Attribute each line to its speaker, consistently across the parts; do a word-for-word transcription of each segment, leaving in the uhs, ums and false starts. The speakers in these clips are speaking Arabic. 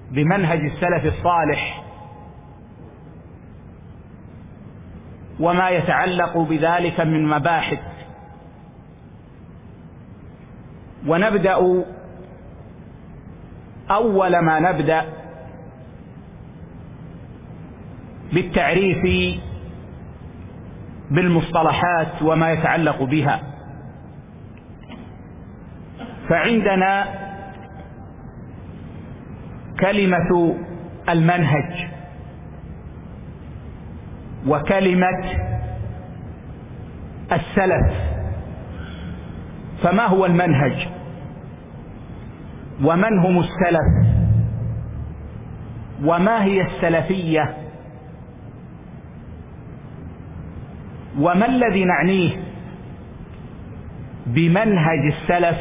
Speaker 1: بمنهج السلف الصالح وما يتعلق بذلك من مباحث. ونبدأ أول ما نبدأ بالتعريف بالمصطلحات وما يتعلق بها. فعندنا كلمة المنهج وكلمة السلف. فما هو المنهج ومن هم السلف وما هي السلفية وما الذي نعنيه بمنهج السلف؟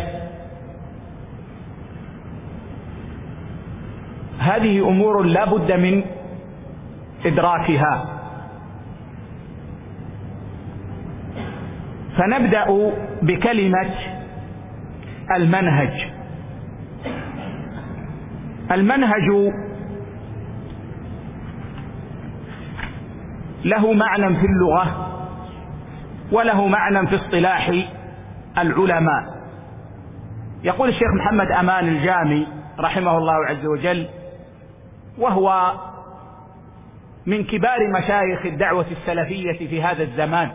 Speaker 1: هذه أمور لا بد من إدراكها. فنبدأ بكلمة المنهج. المنهج له معنى في اللغة وله معنى في اصطلاح العلماء. يقول الشيخ محمد أمان الجامي رحمه الله عز وجل، وهو من كبار مشايخ الدعوة السلفية في هذا الزمان،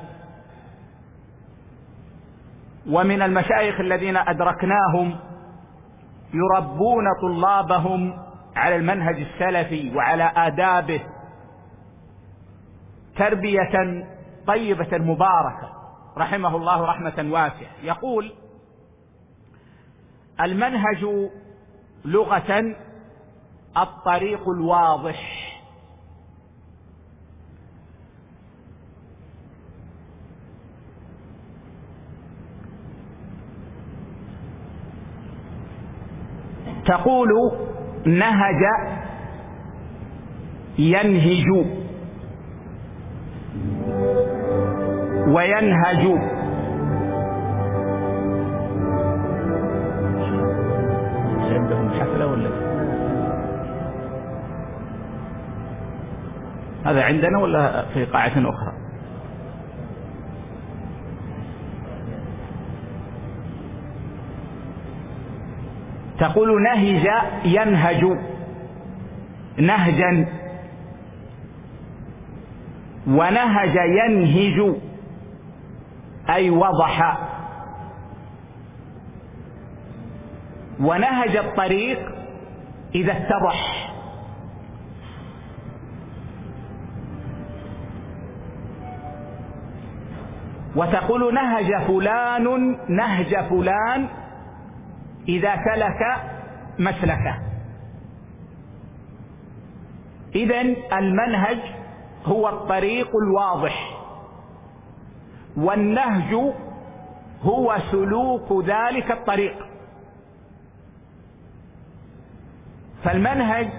Speaker 1: ومن المشايخ الذين أدركناهم يربون طلابهم على المنهج السلفي وعلى آدابه تربية طيبة مباركة رحمه الله رحمة واسعة. يقول: المنهج لغة الطريق الواضح. تقول نهج ينهج وينهج. عندهم حفلة ولا هذا عندنا ولا في قاعة أخرى؟ تقول نهج ينهج نهجا، ونهج ينهج أي وضح. ونهج الطريق إذا اتضح. وتقول نهج فلان نهج فلان إذا سلك مسلكه. إذن المنهج هو الطريق الواضح، والنهج هو سلوك ذلك الطريق. فالمنهج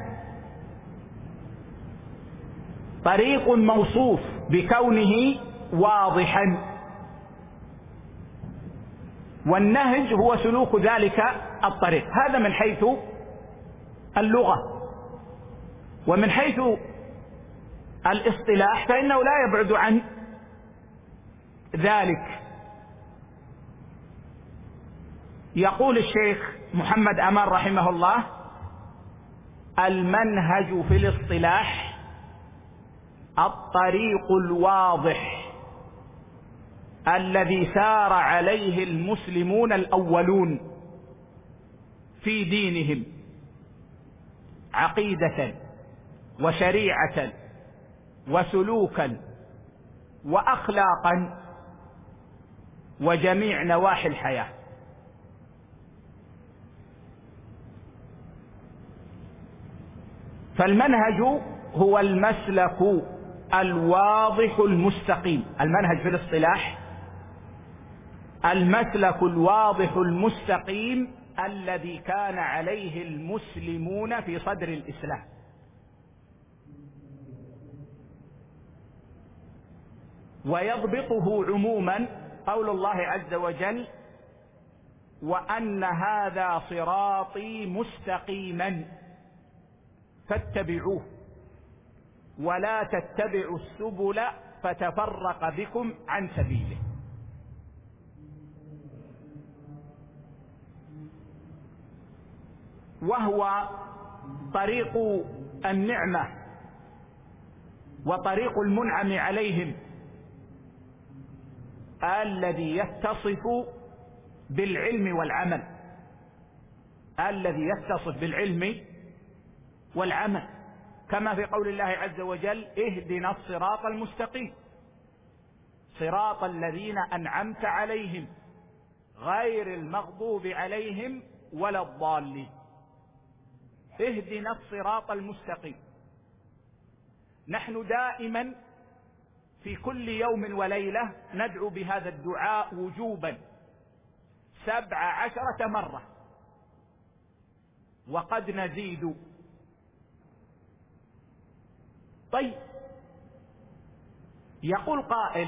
Speaker 1: طريق موصوف بكونه واضحا، والنهج هو سلوك ذلك الطريق. هذا من حيث اللغة. ومن حيث الاصطلاح فإنه لا يبعد عن ذلك. يقول الشيخ محمد أمان رحمه الله: المنهج في الاصطلاح الطريق الواضح الذي سار عليه المسلمون الأولون في دينهم عقيدة وشريعة وسلوكا وأخلاقا وجميع نواحي الحياة. فالمنهج هو المسلك الواضح المستقيم. المنهج في الاصطلاح المسلك الواضح المستقيم الذي كان عليه المسلمون في صدر الإسلام. ويضبطه عموما قول الله عز وجل: وأن هذا صراطي مستقيما فاتبعوه ولا تتبعوا السبل فتفرق بكم عن سبيله. وهو طريق النعمة وطريق المنعم عليهم الذي يتصف بالعلم والعمل، الذي يتصف بالعلم والعمل، كما في قول الله عز وجل: اهدنا الصراط المستقيم صراط الذين أنعمت عليهم غير المغضوب عليهم ولا الضالين. اهدنا الصراط المستقيم. نحن دائما في كل يوم وليلة ندعو بهذا الدعاء وجوبا سبع عشرة مرة، وقد نزيد. طيب، يقول قائل: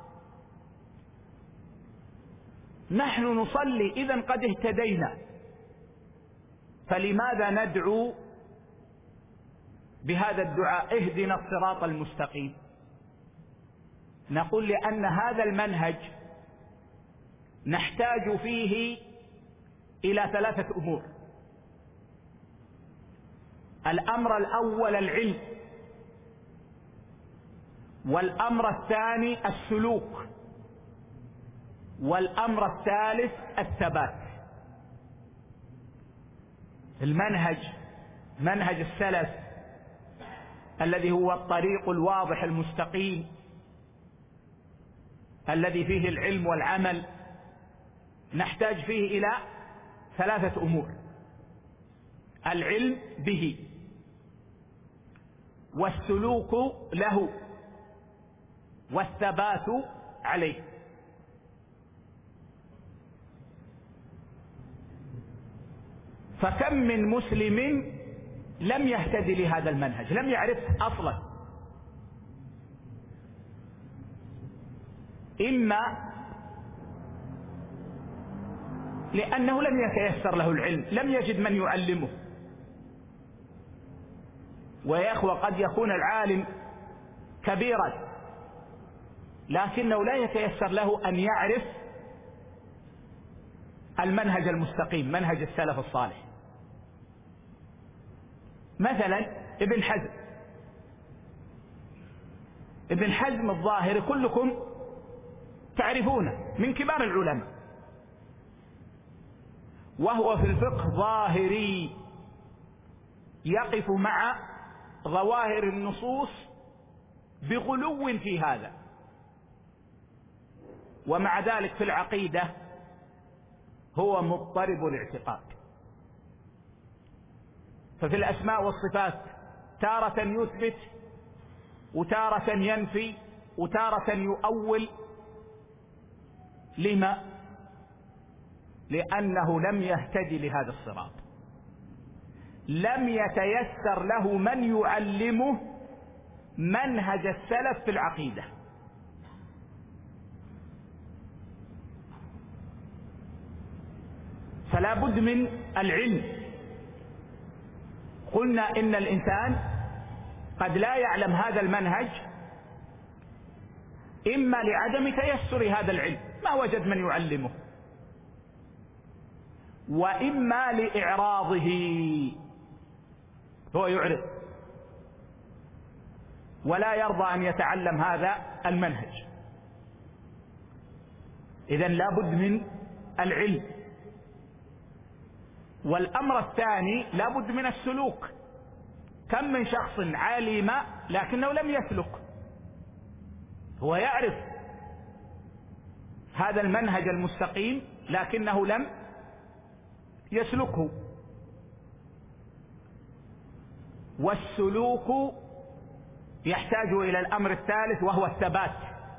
Speaker 1: نحن نصلي إذن قد اهتدينا، فلماذا ندعو بهذا الدعاء اهدنا الصراط المستقيم؟ نقول: لأن هذا المنهج نحتاج فيه إلى ثلاثة أمور. الأمر الأول العلم، والأمر الثاني السلوك، والأمر الثالث الثبات. المنهج منهج السلف الذي هو الطريق الواضح المستقيم الذي فيه العلم والعمل نحتاج فيه إلى ثلاثة أمور: العلم به، والسلوك له، والثبات عليه. فكم من مسلم لم يهتدي لهذا المنهج، لم يعرفه أصلا، إما لأنه لم يتيسر له العلم، لم يجد من يعلمه. ويا إخوة، قد يكون العالم كبيرا لكنه لا يتيسر له أن يعرف المنهج المستقيم، منهج السلف الصالح. مثلا ابن حزم ابن حزم الظاهري كلكم تعرفونه، من كبار العلماء، وهو في الفقه ظاهري، يقف مع ظواهر النصوص بغلو في هذا، ومع ذلك في العقيدة هو مضطرب الاعتقاد. ففي الأسماء والصفات تارة يثبت وتارة ينفي وتارة يؤول. لما؟ لأنه لم يهتدي لهذا الصراط، لم يتيسر له من يعلمه منهج السلف في العقيدة. فلا بد من العلم. قلنا إن الإنسان قد لا يعلم هذا المنهج، إما لعدم تيسر هذا العلم، ما وجد من يعلمه، وإما لإعراضه، هو يعرض ولا يرضى أن يتعلم هذا المنهج. إذن لا بد من العلم. والأمر الثاني لا بد من السلوك. كم من شخص علم لكنه لم يسلك، هو يعرف هذا المنهج المستقيم لكنه لم يسلكه. والسلوك يحتاج إلى الأمر الثالث وهو الثبات.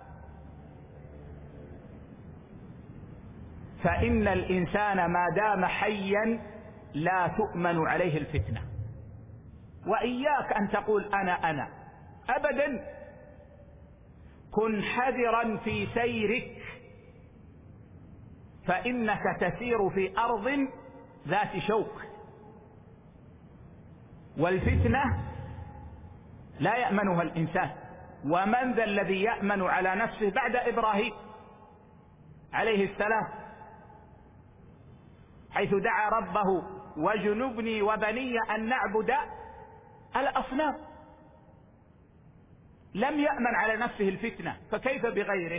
Speaker 1: فإن الإنسان ما دام حيا لا تؤمن عليه الفتنة. وإياك أن تقول أنا أنا أبدا، كن حذرا في سيرك، فإنك تسير في أرض ذات شوك. والفتنة لا يأمنها الإنسان. ومن ذا الذي يأمن على نفسه بعد إبراهيم عليه السلام، حيث دعا ربه وجنبني وبني أن نعبد الأصنام، لم يأمن على نفسه الفتنة، فكيف بغيره؟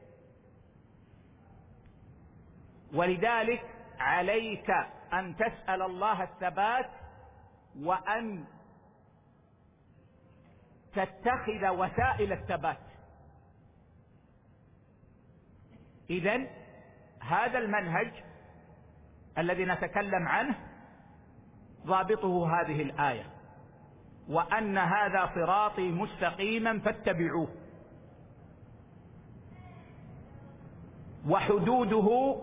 Speaker 1: ولذلك عليك أن تسأل الله الثبات، وأن تتخذ وسائل الثبات. إذن هذا المنهج الذي نتكلم عنه ضابطه هذه الآية، وأن هذا صراطي مستقيما فاتبعوه. وحدوده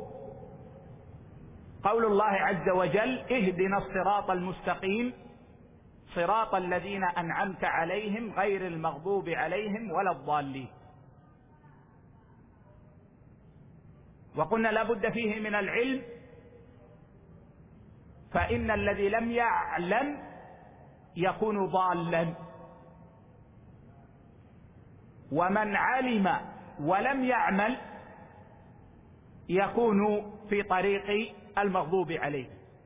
Speaker 1: قول الله عز وجل: اهدنا الصراط المستقيم صراط الذين أنعمت عليهم غير المغضوب عليهم ولا الضالين. وقلنا لا بد فيه من العلم، فإن الذي لم يعلم يكون ضالا، ومن علم ولم يعمل يكون في طريق المغضوب عليه.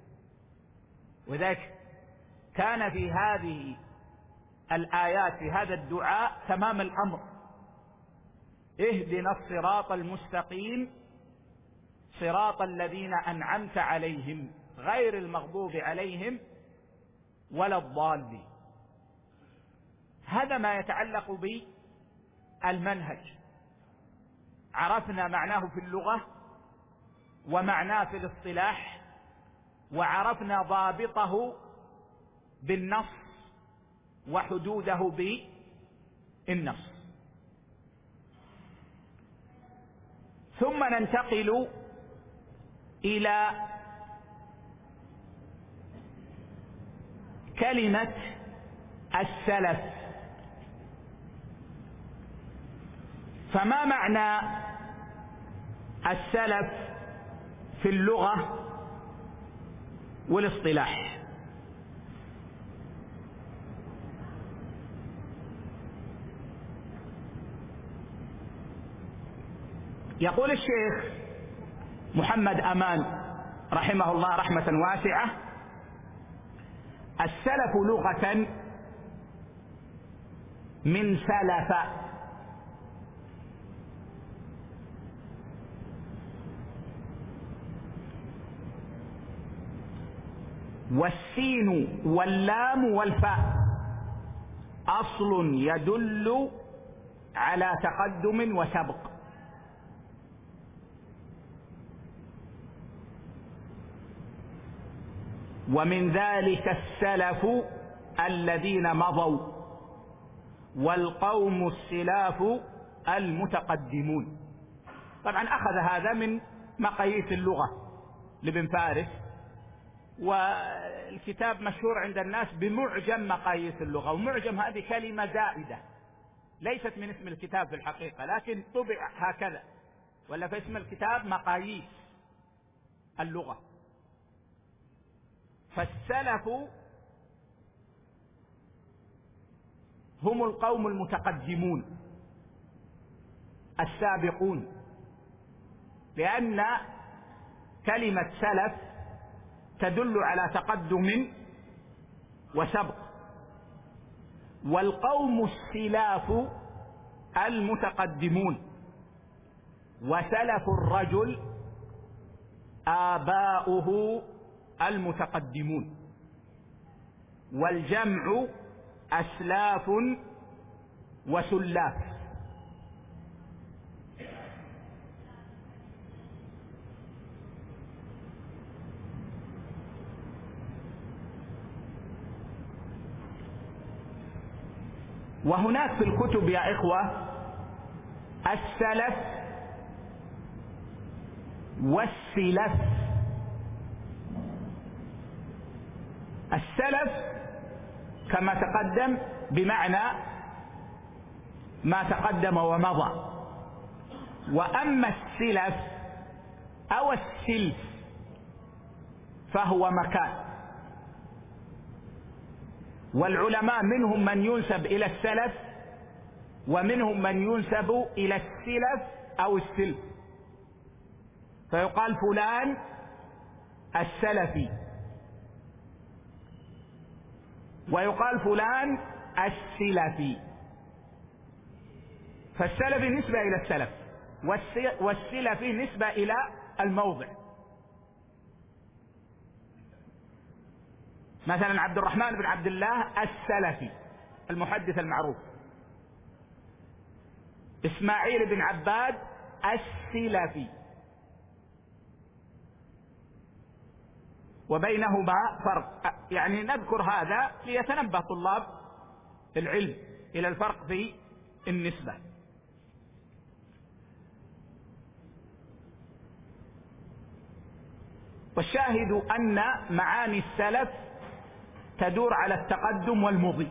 Speaker 1: وذلك كان في هذه الآيات في هذا الدعاء تمام الأمر: اهدنا الصراط المستقيم صراط الذين أنعمت عليهم غير المغضوب عليهم ولا الضالين. هذا ما يتعلق بالمنهج. عرفنا معناه في اللغة ومعناه في الاصطلاح، وعرفنا ضابطه بالنص وحدوده بالنص. ثم ننتقل إلى كلمة السلف. فما معنى السلف في اللغة والاصطلاح؟ يقول الشيخ محمد أمان رحمه الله رحمة واسعة: السلف لغة من سلف، والسين واللام والفاء أصل يدل على تقدم وسبق. ومن ذلك السلف الذين مضوا، والقوم السلاف المتقدمون. طبعا أخذ هذا من مقاييس اللغة لابن فارس، والكتاب مشهور عند الناس بمعجم مقاييس اللغة. ومعجم هذه كلمة زائدة ليست من اسم الكتاب في الحقيقة، لكن طبع هكذا، ولا في اسم الكتاب مقاييس اللغة. فالسلف هم القوم المتقدمون السابقون، لأن كلمة سلف تدل على تقدم وسبق. والقوم السلاف المتقدمون، وسلف الرجل آباؤه المتقدمون، والجمع أسلاف وسلاف. وهناك في الكتب يا إخوة السلف والسلف. السلف كما تقدم بمعنى ما تقدم ومضى، وأما السلف أو السلف فهو مكان. والعلماء منهم من ينسب إلى السلف ومنهم من ينسب إلى السلف أو السلف، فيقال فلان السلفي ويقال فلان السلفي. فالسلفي نسبة إلى السلف والسلفي نسبة إلى الموضع. مثلا عبد الرحمن بن عبد الله السلفي المحدث المعروف، إسماعيل بن عباد السلفي، وبينهما فرق. يعني نذكر هذا ليتنبه طلاب العلم إلى الفرق في النسبة. والشاهد أن معاني السلف تدور على التقدم والمضي.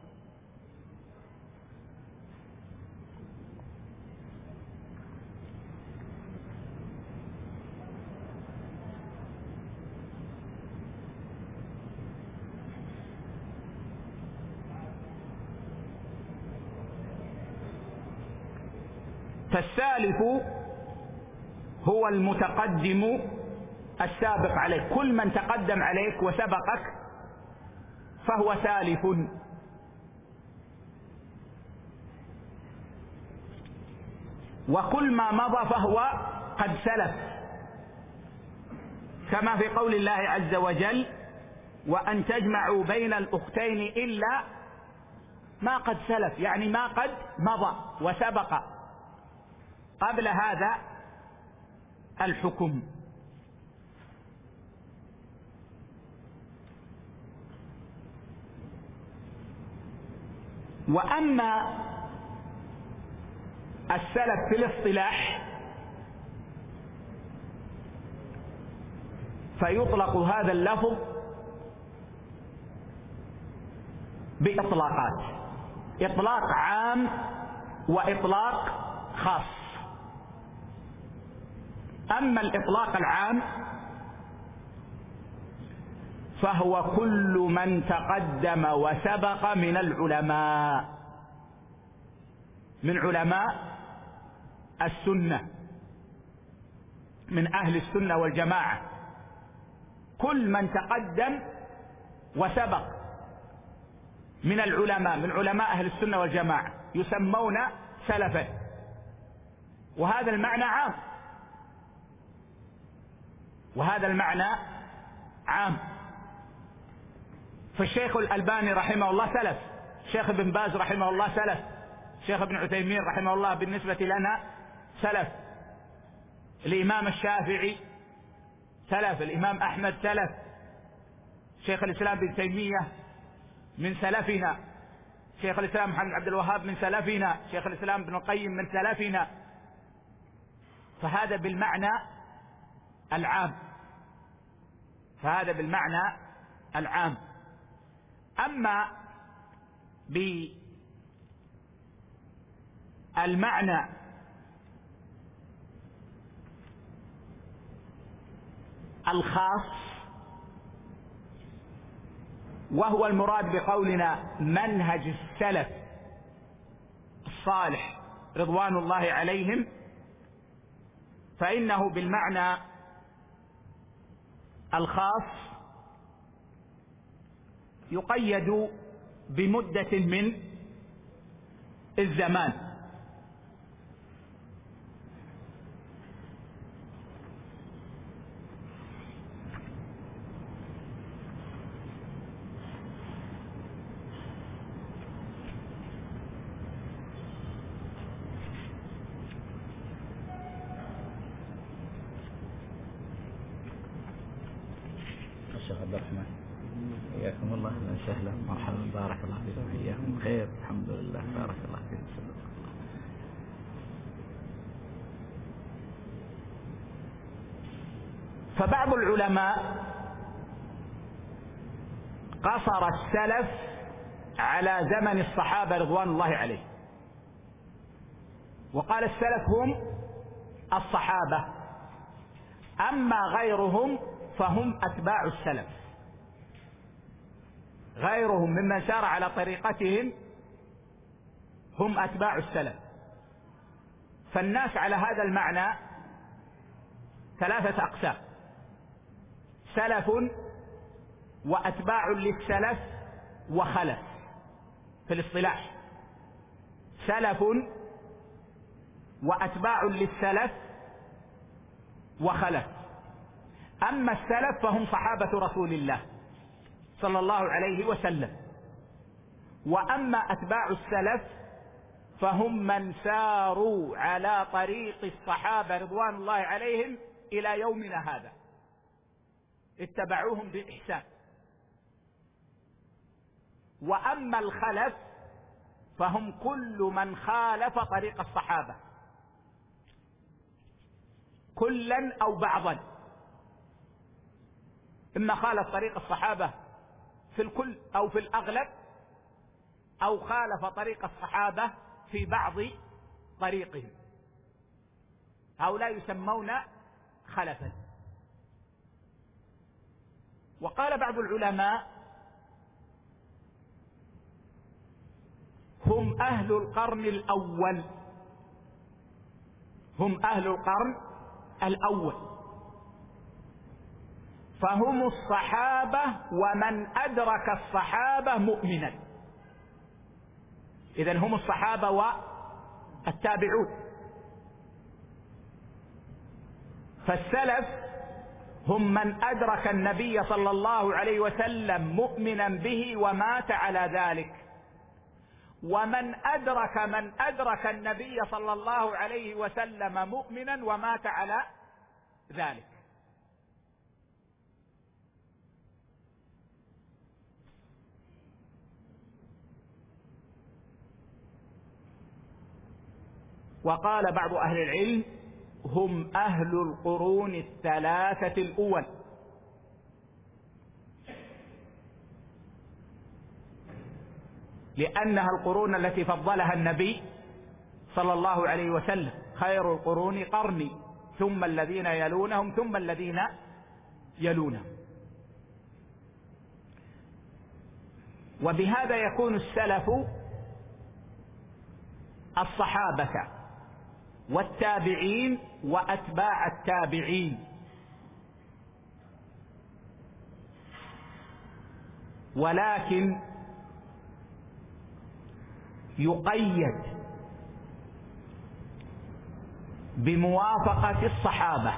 Speaker 1: فالسالف هو المتقدم السابق عليك، كل من تقدم عليك وسبقك فهو سالف. وكل ما مضى فهو قد سلف، كما في قول الله عز وجل: وأن تجمعوا بين الأختين إلا ما قد سلف، يعني ما قد مضى وسبق قبل هذا الحكم. وأما السلف في الاصطلاح فيطلق هذا اللفظ بإطلاقات: إطلاق عام وإطلاق خاص. أما الإطلاق العام فهو كل من تقدم وسبق من العلماء، من علماء السنة، من أهل السنة والجماعة. كل من تقدم وسبق من العلماء، من علماء أهل السنة والجماعة، يسمون سلفا. وهذا المعنى عام، وهذا المعنى عام. فالشيخ الألباني رحمه الله سلف، الشيخ ابن باز رحمه الله سلف، الشيخ ابن عثيمين رحمه الله بالنسبة لنا سلف، الإمام الشافعي سلف، الإمام أحمد سلف، شيخ الإسلام ابن تيمية من سلفنا، شيخ الإسلام محمد عبد الوهاب من سلفنا، شيخ الإسلام ابن القيم من سلفنا. فهذا بالمعنى العام، فهذا بالمعنى العام. أما بالمعنى الخاص وهو المراد بقولنا منهج السلف الصالح رضوان الله عليهم، فإنه بالمعنى الخاص يقيد بمدة من الزمان.
Speaker 2: الشيخ عبد الرحمن حياكم الله، اهلا وسهلا، مرحبا، بارك الله فيكم، حياكم بخير، الحمد لله، بارك الله فيكم.
Speaker 1: فبعض العلماء قصر السلف على زمن الصحابة رضوان الله عليهم، وقال السلف هم الصحابة، أما غيرهم فهم أتباع السلف. غيرهم ممن سار على طريقتهم هم أتباع السلف. فالناس على هذا المعنى ثلاثة أقسام: سلف وأتباع للسلف وخلف في الاصطلاح. سلف وأتباع للسلف وخلف. أما السلف فهم صحابة رسول الله صلى الله عليه وسلم، وأما أتباع السلف فهم من ساروا على طريق الصحابة رضوان الله عليهم إلى يومنا هذا، اتبعوهم بإحسان. وأما الخلف فهم كل من خالف طريق الصحابة كلا أو بعضا، إما خالف طريق الصحابة في الكل أو في الأغلب، أو خالف طريق الصحابة في بعض طريقهم. هؤلاء يسمون خلفا. وقال بعض العلماء: هم أهل القرن الأول، هم أهل القرن الأول، فهم الصحابة ومن أدرك الصحابة مؤمنا. إذن هم الصحابة والتابعون. فالسلف هم من أدرك النبي صلى الله عليه وسلم مؤمنا به ومات على ذلك، ومن أدرك من أدرك النبي صلى الله عليه وسلم مؤمنا ومات على ذلك. وقال بعض أهل العلم: هم أهل القرون الثلاثة الأول، لأنها القرون التي فضلها النبي صلى الله عليه وسلم: خير القرون قرني ثم الذين يلونهم ثم الذين يلونهم. وبهذا يكون السلف الصحابة والتابعين وأتباع التابعين. ولكن يقيد بموافقة الصحابة،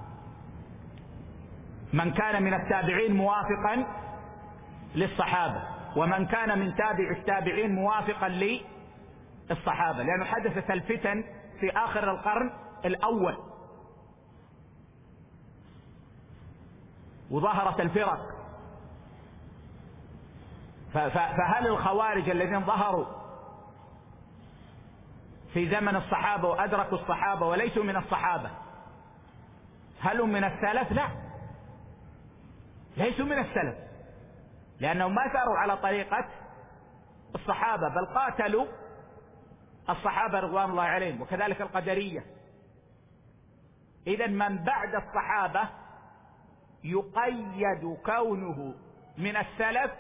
Speaker 1: من كان من التابعين موافقا للصحابة، ومن كان من تابع التابعين موافقا للصحابة، لأنه حدثت الفتن في آخر القرن الأول وظهرت الفرق. فهل الخوارج الذين ظهروا في زمن الصحابة وأدركوا الصحابة وليسوا من الصحابة هل هم من السلف؟ لا، ليسوا من السلف، لأنهم ما ساروا على طريقة الصحابة، بل قاتلوا الصحابة رضوان الله عليهم، وكذلك القدرية. إذن من بعد الصحابة يقيد كونه من السلف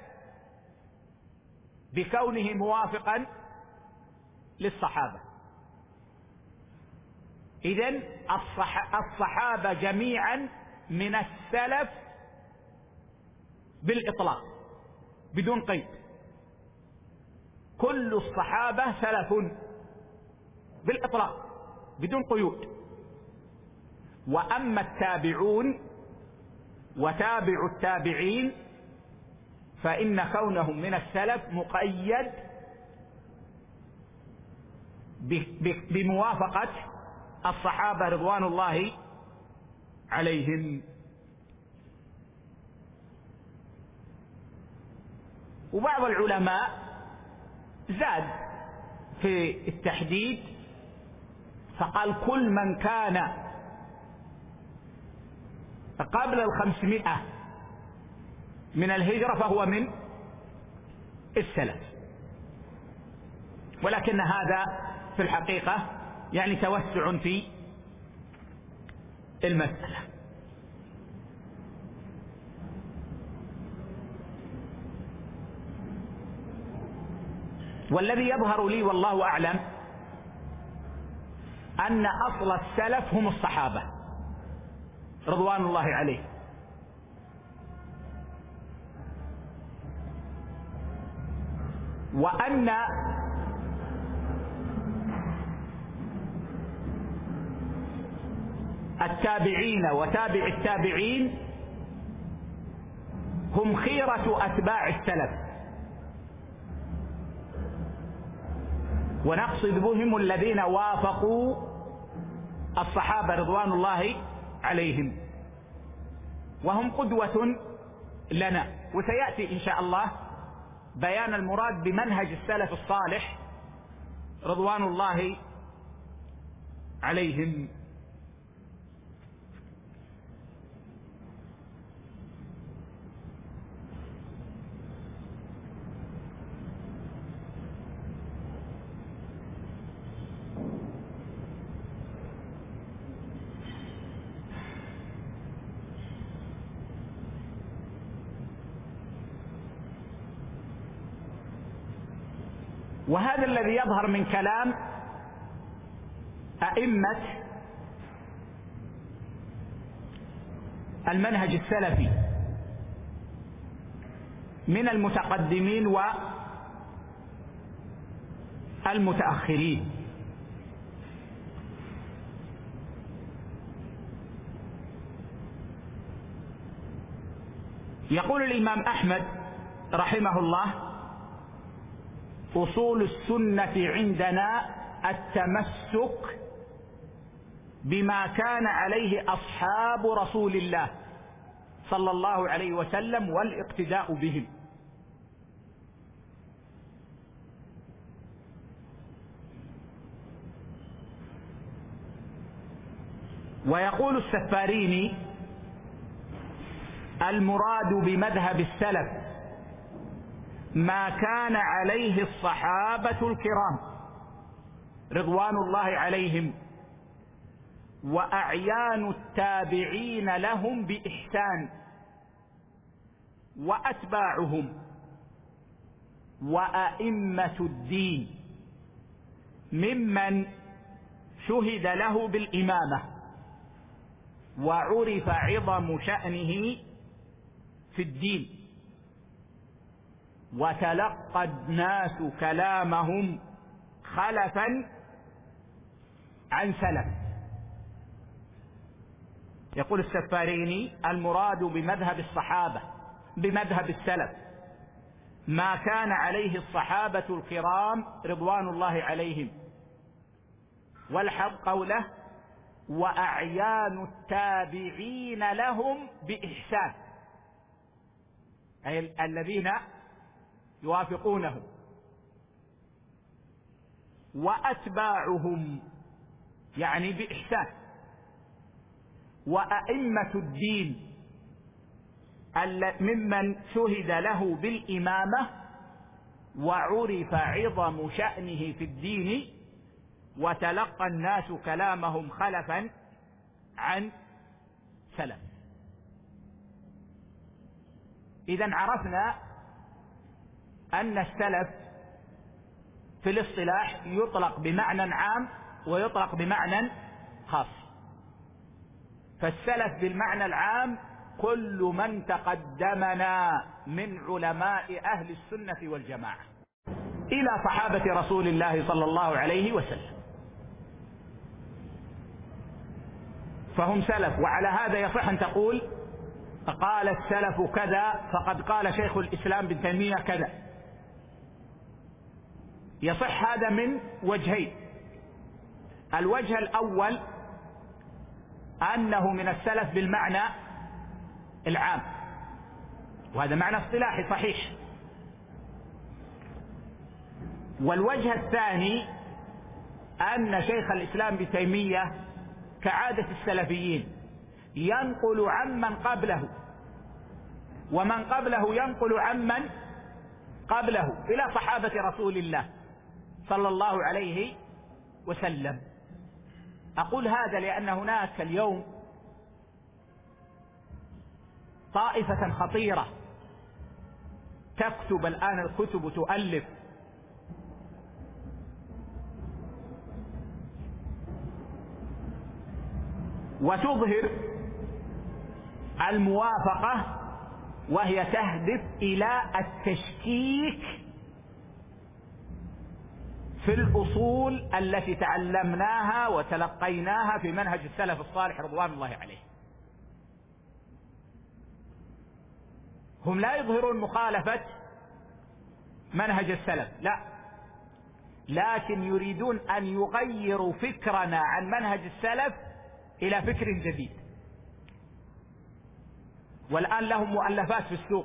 Speaker 1: بكونه موافقا للصحابة. إذن الصح... الصحابة جميعا من السلف بالإطلاق بدون قيد، كل الصحابة سلف بالإطلاق بدون قيود. وأما التابعون وتابع التابعين فإن كونهم من السلف مقيد بموافقة الصحابة رضوان الله عليهم. وبعض العلماء زاد في التحديد فقال: كل من كان قبل الخمسمائة من الهجرة فهو من السلف. ولكن هذا في الحقيقة يعني توسع في المسألة. والذي يظهر لي والله أعلم أن أصل السلف هم الصحابة رضوان الله عليهم، وأن التابعين وتابع التابعين هم خيرة أتباع السلف، ونقصد بهم الذين وافقوا الصحابة رضوان الله عليهم، وهم قدوة لنا. وسيأتي إن شاء الله بيان المراد بمنهج السلف الصالح رضوان الله عليهم. وهذا الذي يظهر من كلام أئمة المنهج السلفي من المتقدمين والمتأخرين. يقول الإمام أحمد رحمه الله: أصول السنة عندنا التمسك بما كان عليه أصحاب رسول الله صلى الله عليه وسلم والاقتداء بهم. ويقول السفاريني: المراد بمذهب السلف ما كان عليه الصحابة الكرام رضوان الله عليهم وأعيان التابعين لهم بإحسان وأتباعهم وأئمة الدين ممن شهد له بالإمامة وعرف عظم شأنه في الدين وتلقى الناس كلامهم خلفا عن سلف. يقول السفاريني: المراد بمذهب الصحابة بمذهب السلف ما كان عليه الصحابة الكرام رضوان الله عليهم، والحق قوله: وأعيان التابعين لهم بإحسان، أي الذين يوافقونه، وأتباعهم يعني بإحسان، وأئمة الدين ممن شهد له بالإمامة وعرف عظم شأنه في الدين وتلقى الناس كلامهم خلفا عن سلف. إذن عرفنا أن السلف في الاصطلاح يطلق بمعنى عام ويطلق بمعنى خاص. فالسلف بالمعنى العام كل من تقدمنا من علماء أهل السنة والجماعة إلى صحابة رسول الله صلى الله عليه وسلم، فهم سلف. وعلى هذا يصح أن تقول قال السلف كذا فقد قال شيخ الإسلام ابن تيمية كذا. يصح هذا من وجهين: الوجه الأول أنه من السلف بالمعنى العام، وهذا معنى اصطلاحي صحيح. والوجه الثاني أن شيخ الإسلام ابن تيمية كعادة السلفيين ينقل عمن قبله، ومن قبله ينقل عمن قبله إلى صحابة رسول الله صلى الله عليه وسلم. أقول هذا لأن هناك اليوم طائفة خطيرة تكتب الآن الكتب تؤلف وتظهر الموافقة، وهي تهدف إلى التشكيك في الأصول التي تعلمناها وتلقيناها في منهج السلف الصالح رضوان الله عليه. هم لا يظهرون مخالفة منهج السلف، لا، لكن يريدون أن يغيروا فكرنا عن منهج السلف إلى فكر جديد. والآن لهم مؤلفات في السوق،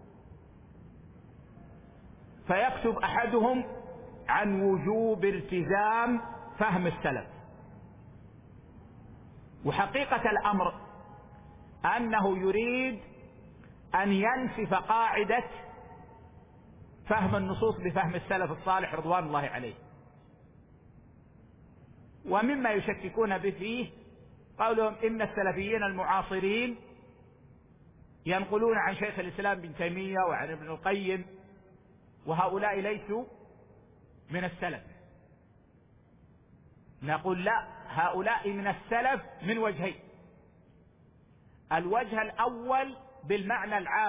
Speaker 1: فيكتب أحدهم عن وجوب التزام فهم السلف، وحقيقة الأمر أنه يريد أن ينسف قاعدة فهم النصوص بفهم السلف الصالح رضوان الله عليه. ومما يشككون به فيه قولهم إن السلفيين المعاصرين ينقلون عن شيخ الإسلام ابن تيمية وعن ابن القيم، وهؤلاء ليسوا من السلف. نقول لا، هؤلاء من السلف من وجهين: الوجه الأول بالمعنى العام،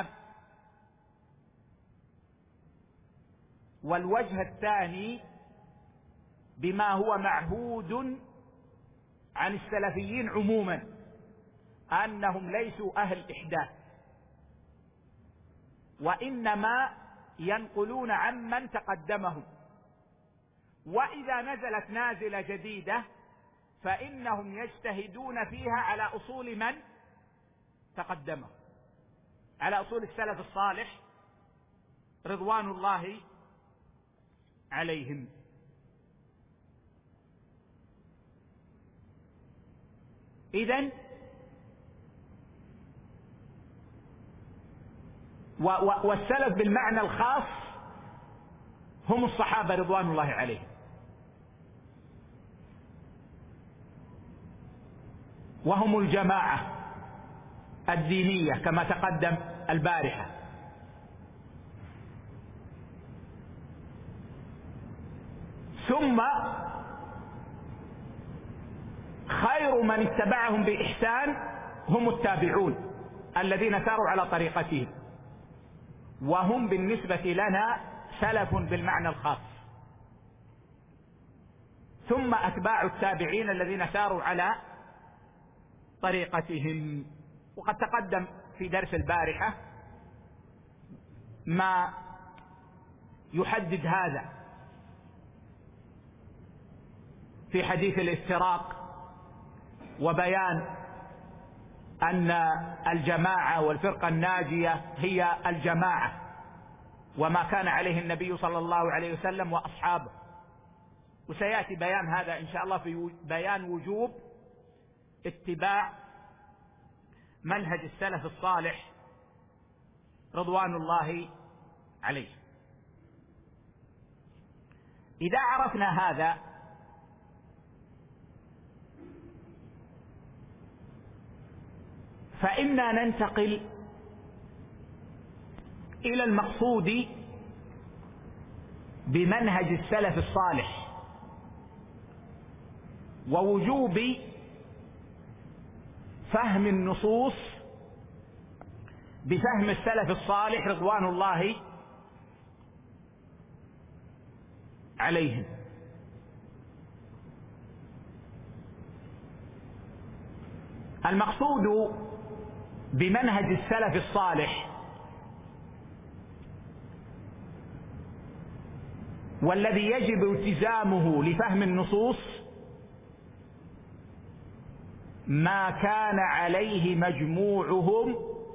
Speaker 1: والوجه الثاني بما هو معهود عن السلفيين عموما، أنهم ليسوا أهل إحداث، وإنما ينقلون عمن تقدمهم، وإذا نزلت نازلة جديدة فإنهم يجتهدون فيها على أصول من تقدمهم، على أصول السلف الصالح رضوان الله عليهم. إذن والسلف بالمعنى الخاص هم الصحابة رضوان الله عليهم، وهم الجماعة الدينية كما تقدم البارحة. ثم خير من اتبعهم بإحسان هم التابعون الذين ساروا على طريقتهم، وهم بالنسبة لنا سلف بالمعنى الخاص. ثم أتباع التابعين الذين ساروا على طريقتهم. وقد تقدم في درس البارحة ما يحدد هذا في حديث الافتراق، وبيان أن الجماعة والفرقة الناجية هي الجماعة، وما كان عليه النبي صلى الله عليه وسلم وأصحابه. وسيأتي بيان هذا إن شاء الله في بيان وجوب اتباع منهج السلف الصالح رضوان الله عليه. إذا عرفنا هذا فإنا ننتقل إلى المقصود بمنهج السلف الصالح ووجوب فهم النصوص بفهم السلف الصالح رضوان الله عليهم. المقصود بمنهج السلف الصالح والذي يجب التزامه لفهم النصوص ما كان عليه مجموعهم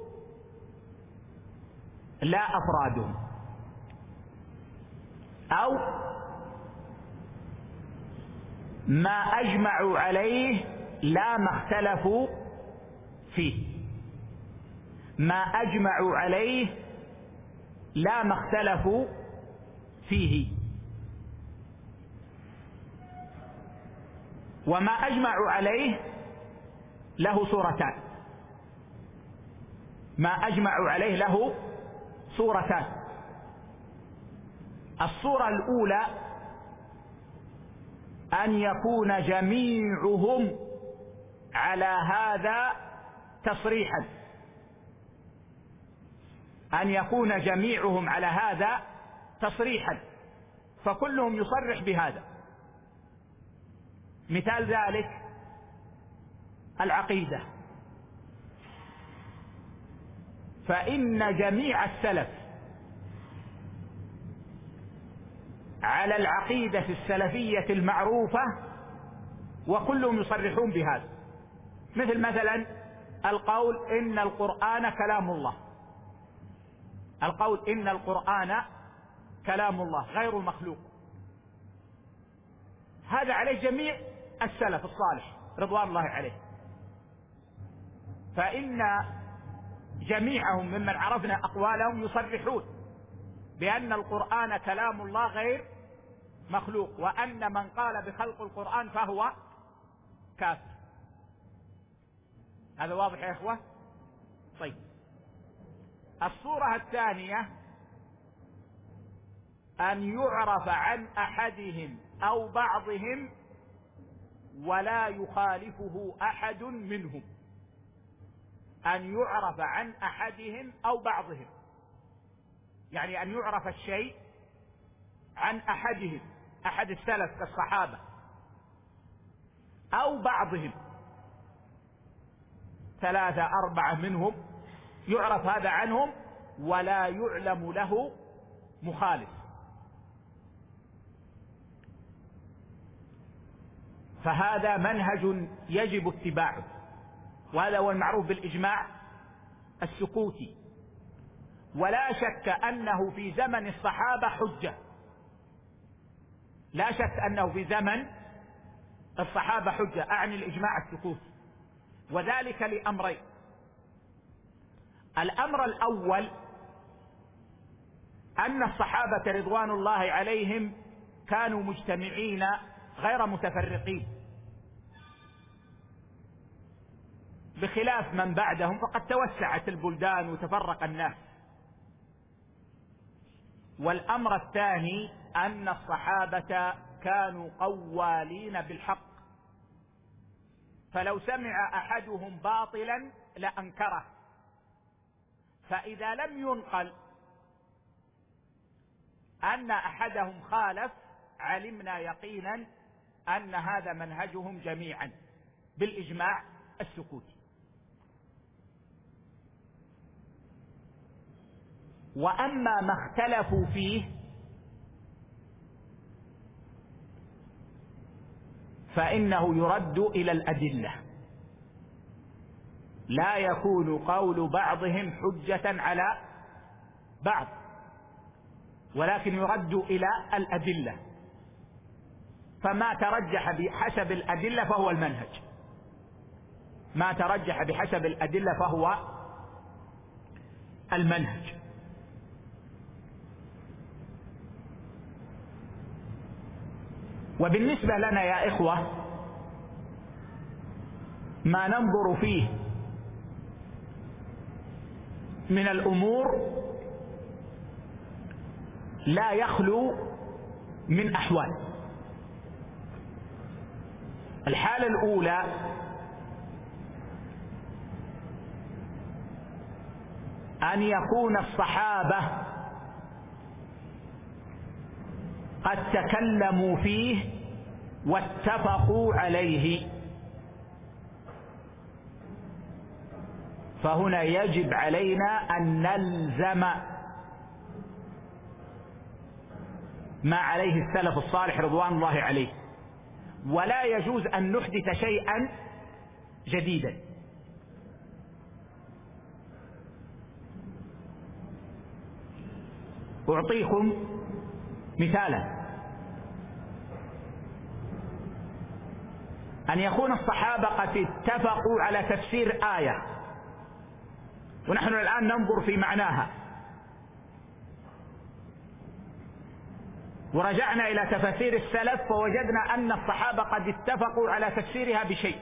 Speaker 1: لا أفرادهم، أو ما أجمعوا عليه لا ما اختلفوا فيه. ما أجمعوا عليه لا ما اختلفوا فيه. وما أجمعوا عليه له صورتان. ما أجمعوا عليه له صورتان. الصورة الأولى أن يكون جميعهم على هذا تصريحا، أن يكون جميعهم على هذا تصريحا، فكلهم يصرح بهذا. مثال ذلك العقيدة، فإن جميع السلف على العقيدة السلفية المعروفة وكلهم يصرحون بهذا، مثل مثلا القول إن القرآن كلام الله، القول إن القرآن كلام الله غير مخلوق، هذا عليه جميع السلف الصالح رضوان الله عليه. فإن جميعهم ممن عرفنا أقوالهم يصرحون بأن القرآن كلام الله غير مخلوق، وأن من قال بخلق القرآن فهو كافر. هذا واضح يا إخوة؟ طيب، الصورة الثانية أن يعرف عن أحدهم أو بعضهم ولا يخالفه أحد منهم، أن يعرف عن أحدهم أو بعضهم، يعني أن يعرف الشيء عن أحدهم، أحد السلف كالصحابة، أو بعضهم، ثلاثة أربعة منهم يعرف هذا عنهم ولا يعلم له مخالف. فهذا منهج يجب اتباعه، وهذا هو المعروف بالإجماع السكوتي. ولا شك أنه في زمن الصحابة حجة، لا شك أنه في زمن الصحابة حجة، أعني الإجماع السكوتي، وذلك لأمرين. الأمر الأول أن الصحابة رضوان الله عليهم كانوا مجتمعين غير متفرقين، بخلاف من بعدهم فقد توسعت البلدان وتفرق الناس. والأمر الثاني أن الصحابة كانوا قوالين بالحق، فلو سمع أحدهم باطلا لأنكره، فإذا لم ينقل أن أحدهم خالف علمنا يقينا أن هذا منهجهم جميعا بالإجماع السكوتي. وأما ما اختلفوا فيه فإنه يرد إلى الأدلة، لا يكون قول بعضهم حجة على بعض، ولكن يرد إلى الأدلة، فما ترجح بحسب الأدلة فهو المنهج، ما ترجح بحسب الأدلة فهو المنهج. وبالنسبة لنا يا إخوة ما ننظر فيه من الأمور لا يخلو من أحوال. الحالة الأولى أن يكون الصحابة قد تكلموا فيه واتفقوا عليه، فهنا يجب علينا أن نلزم ما عليه السلف الصالح رضوان الله عليه، ولا يجوز أن نحدث شيئا جديدا. أعطيكم مثالا، أن يكون الصحابة قد اتفقوا على تفسير آية ونحن الآن ننظر في معناها، ورجعنا إلى تفاسير السلف فوجدنا أن الصحابة قد اتفقوا على تفسيرها بشيء،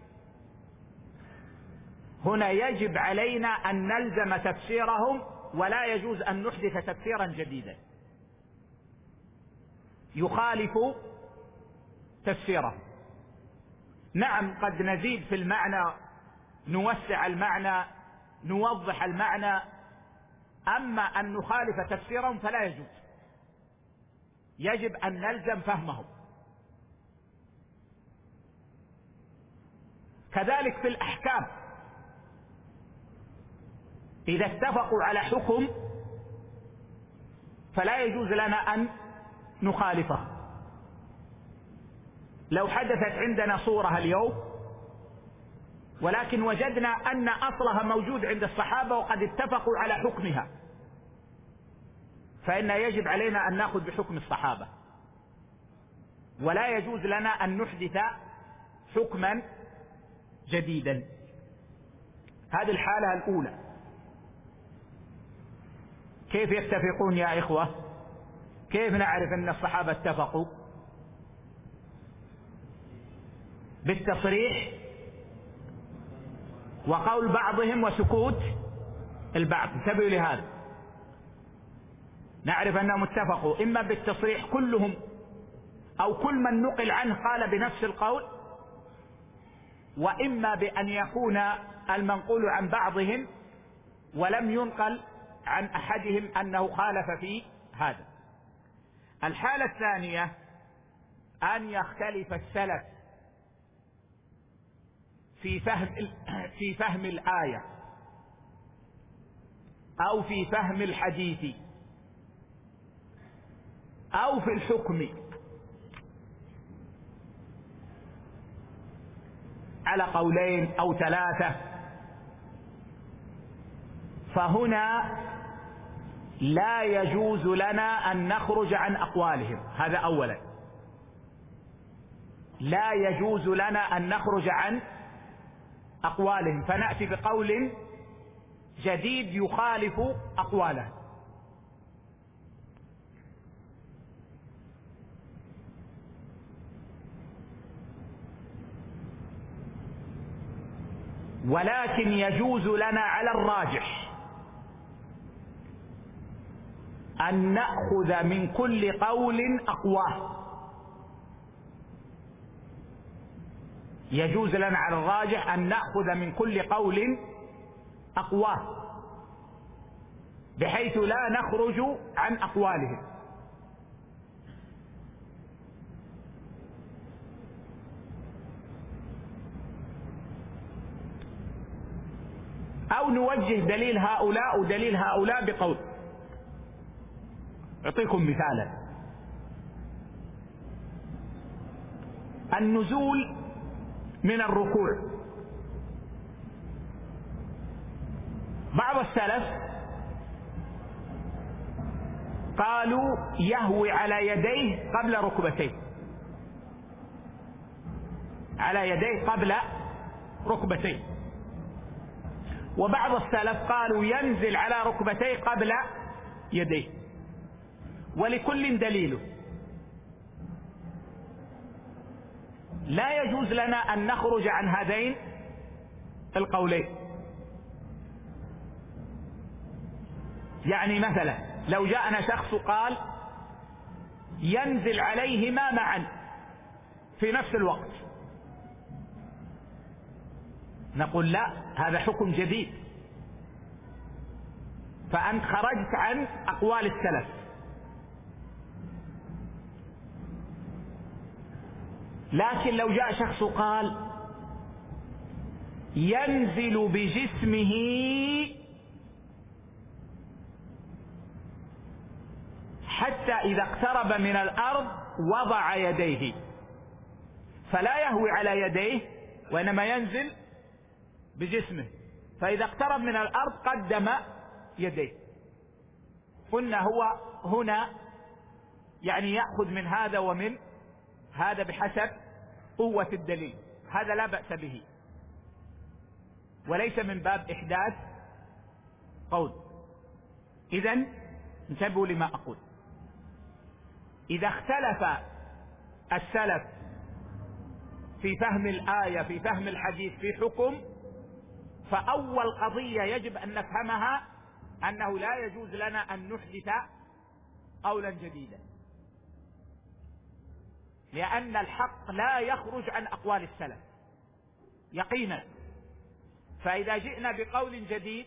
Speaker 1: هنا يجب علينا أن نلزم تفسيرهم، ولا يجوز أن نحدث تفسيرا جديدا يخالف تفسيره. نعم قد نزيد في المعنى، نوسع المعنى، نوضح المعنى، أما أن نخالف تفسيرهم فلا يجوز، يجب أن نلزم فهمهم. كذلك في الأحكام، إذا اتفقوا على حكم فلا يجوز لنا أن نخالفه. لو حدثت عندنا صورة اليوم ولكن وجدنا أن أصلها موجود عند الصحابة وقد اتفقوا على حكمها، فإن يجب علينا أن نأخذ بحكم الصحابة، ولا يجوز لنا أن نحدث حكما جديدا. هذه الحالة الأولى. كيف يتفقون يا إخوة؟ كيف نعرف أن الصحابة اتفقوا؟ بالتصريح وقول بعضهم وسكوت البعض. انتبهوا لهذا، نعرف أنهم اتفقوا إما بالتصريح كلهم أو كل من نقل عنه قال بنفس القول، وإما بأن يكون المنقول عن بعضهم ولم ينقل عن أحدهم أنه خالف في هذا. الحالة الثانية أن يختلف السلف في فهم في فهم الآية أو في فهم الحديث أو في الحكم على قولين أو ثلاثة، فهنا لا يجوز لنا أن نخرج عن أقوالهم. هذا أولا، لا يجوز لنا أن نخرج عن أقوالهم فنأتي بقول جديد يخالف أقوالهم. ولكن يجوز لنا على الراجح أن نأخذ من كل قول أقواه. يجوز لنا على الراجح أن نأخذ من كل قول أقواه بحيث لا نخرج عن أقوالهم. أو نوجه دليل هؤلاء ودليل هؤلاء بقول. أعطيكم مثالا: النزول من الركوع، بعض السلف قالوا يهوي على يديه قبل ركبتيه، على يديه قبل ركبتيه، وبعض السلف قالوا ينزل على ركبتيه قبل يديه، ولكل دليله. لا يجوز لنا أن نخرج عن هذين القولين. يعني مثلا لو جاءنا شخص قال ينزل عليهما معا في نفس الوقت، نقول لا، هذا حكم جديد، فأنت خرجت عن أقوال السلف. لكن لو جاء شخص قال ينزل بجسمه حتى إذا اقترب من الأرض وضع يديه، فلا يهوي على يديه وإنما ينزل بجسمه، فإذا اقترب من الأرض قدم يديه. قلنا هو هنا يعني يأخذ من هذا ومن هذا بحسب قوة الدليل، هذا لا بأس به، وليس من باب إحداث قول. إذن انتبهوا لما أقول. إذا اختلف السلف في فهم الآية، في فهم الحديث، في حكم، فأول قضية يجب أن نفهمها أنه لا يجوز لنا أن نحدث قولا جديدا، لأن الحق لا يخرج عن أقوال السلف. يقينا. فإذا جئنا بقول جديد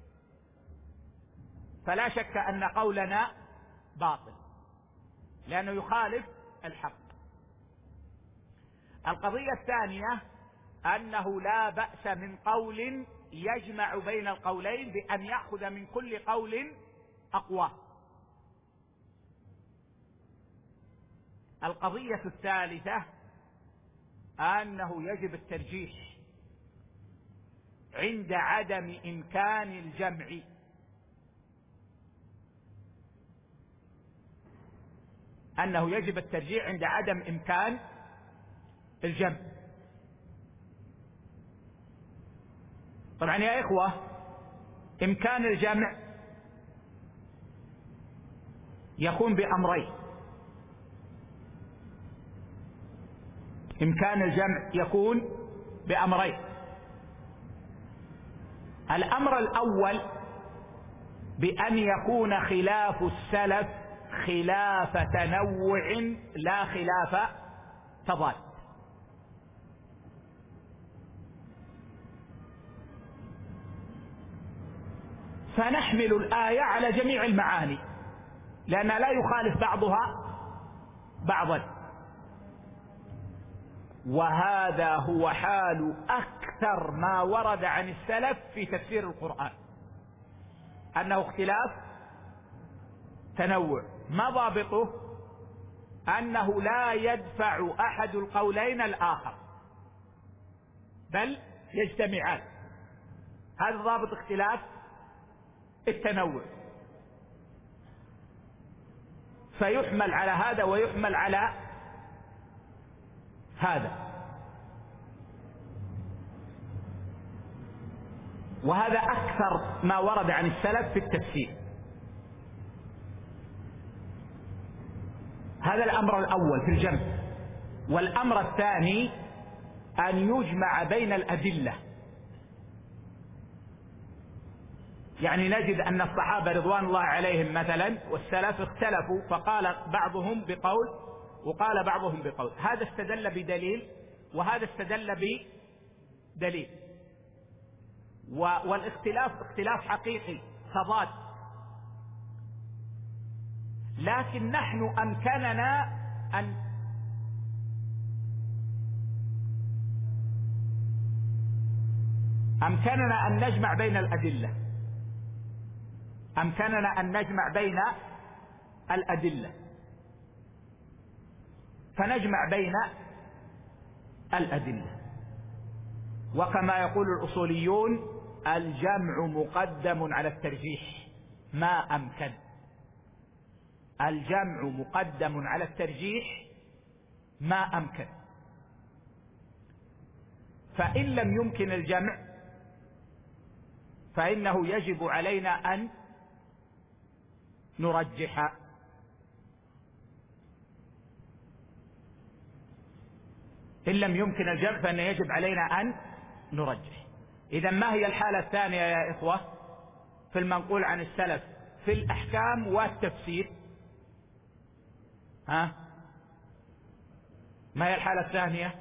Speaker 1: فلا شك أن قولنا باطل لأنه يخالف الحق. القضية الثانية أنه لا بأس من قول يجمع بين القولين بأن يأخذ من كل قول أقوى. القضية الثالثة أنه يجب الترجيح عند عدم إمكان الجمع. أنه يجب الترجيح عند عدم إمكان الجمع. طبعا يا إخوة، إمكان الجمع يكون بأمرين. إمكان الجمع يكون بأمرين. الأمر الأول بأن يكون خلاف السلف خلاف تنوع لا خلاف تضاد. فنحمل الآية على جميع المعاني لأن لا يخالف بعضها بعضا. وهذا هو حال أكثر ما ورد عن السلف في تفسير القرآن، أنه اختلاف تنوع. ما ضابطه؟ أنه لا يدفع أحد القولين الآخر بل يجتمعان. هذا ضابط اختلاف التنوع. فيحمل على هذا ويحمل على هذا. وهذا أكثر ما ورد عن السلف في التفسير. هذا الأمر الأول في الجمع. والأمر الثاني أن يجمع بين الأدلة. يعني نجد أن الصحابة رضوان الله عليهم مثلا والسلف اختلفوا، فقال بعضهم بقول وقال بعضهم بقول. هذا استدل بدليل وهذا استدل بدليل، والاختلاف اختلاف حقيقي تضاد. لكن نحن أمكننا أن أمكننا أن نجمع بين الأدلة أمكننا أن نجمع بين الأدلة فنجمع بين الأدلة. وكما يقول الأصوليون: الجمع مقدم على الترجيح ما أمكن. الجمع مقدم على الترجيح ما أمكن. فإن لم يمكن الجمع فإنه يجب علينا أن نرجح. إن لم يمكن الجمع فإنه يجب علينا أن نرجح. إذا ما هي الحالة الثانية يا إخوة في المنقول عن السلف في الأحكام والتفسير؟ ها؟ ما هي الحالة الثانية؟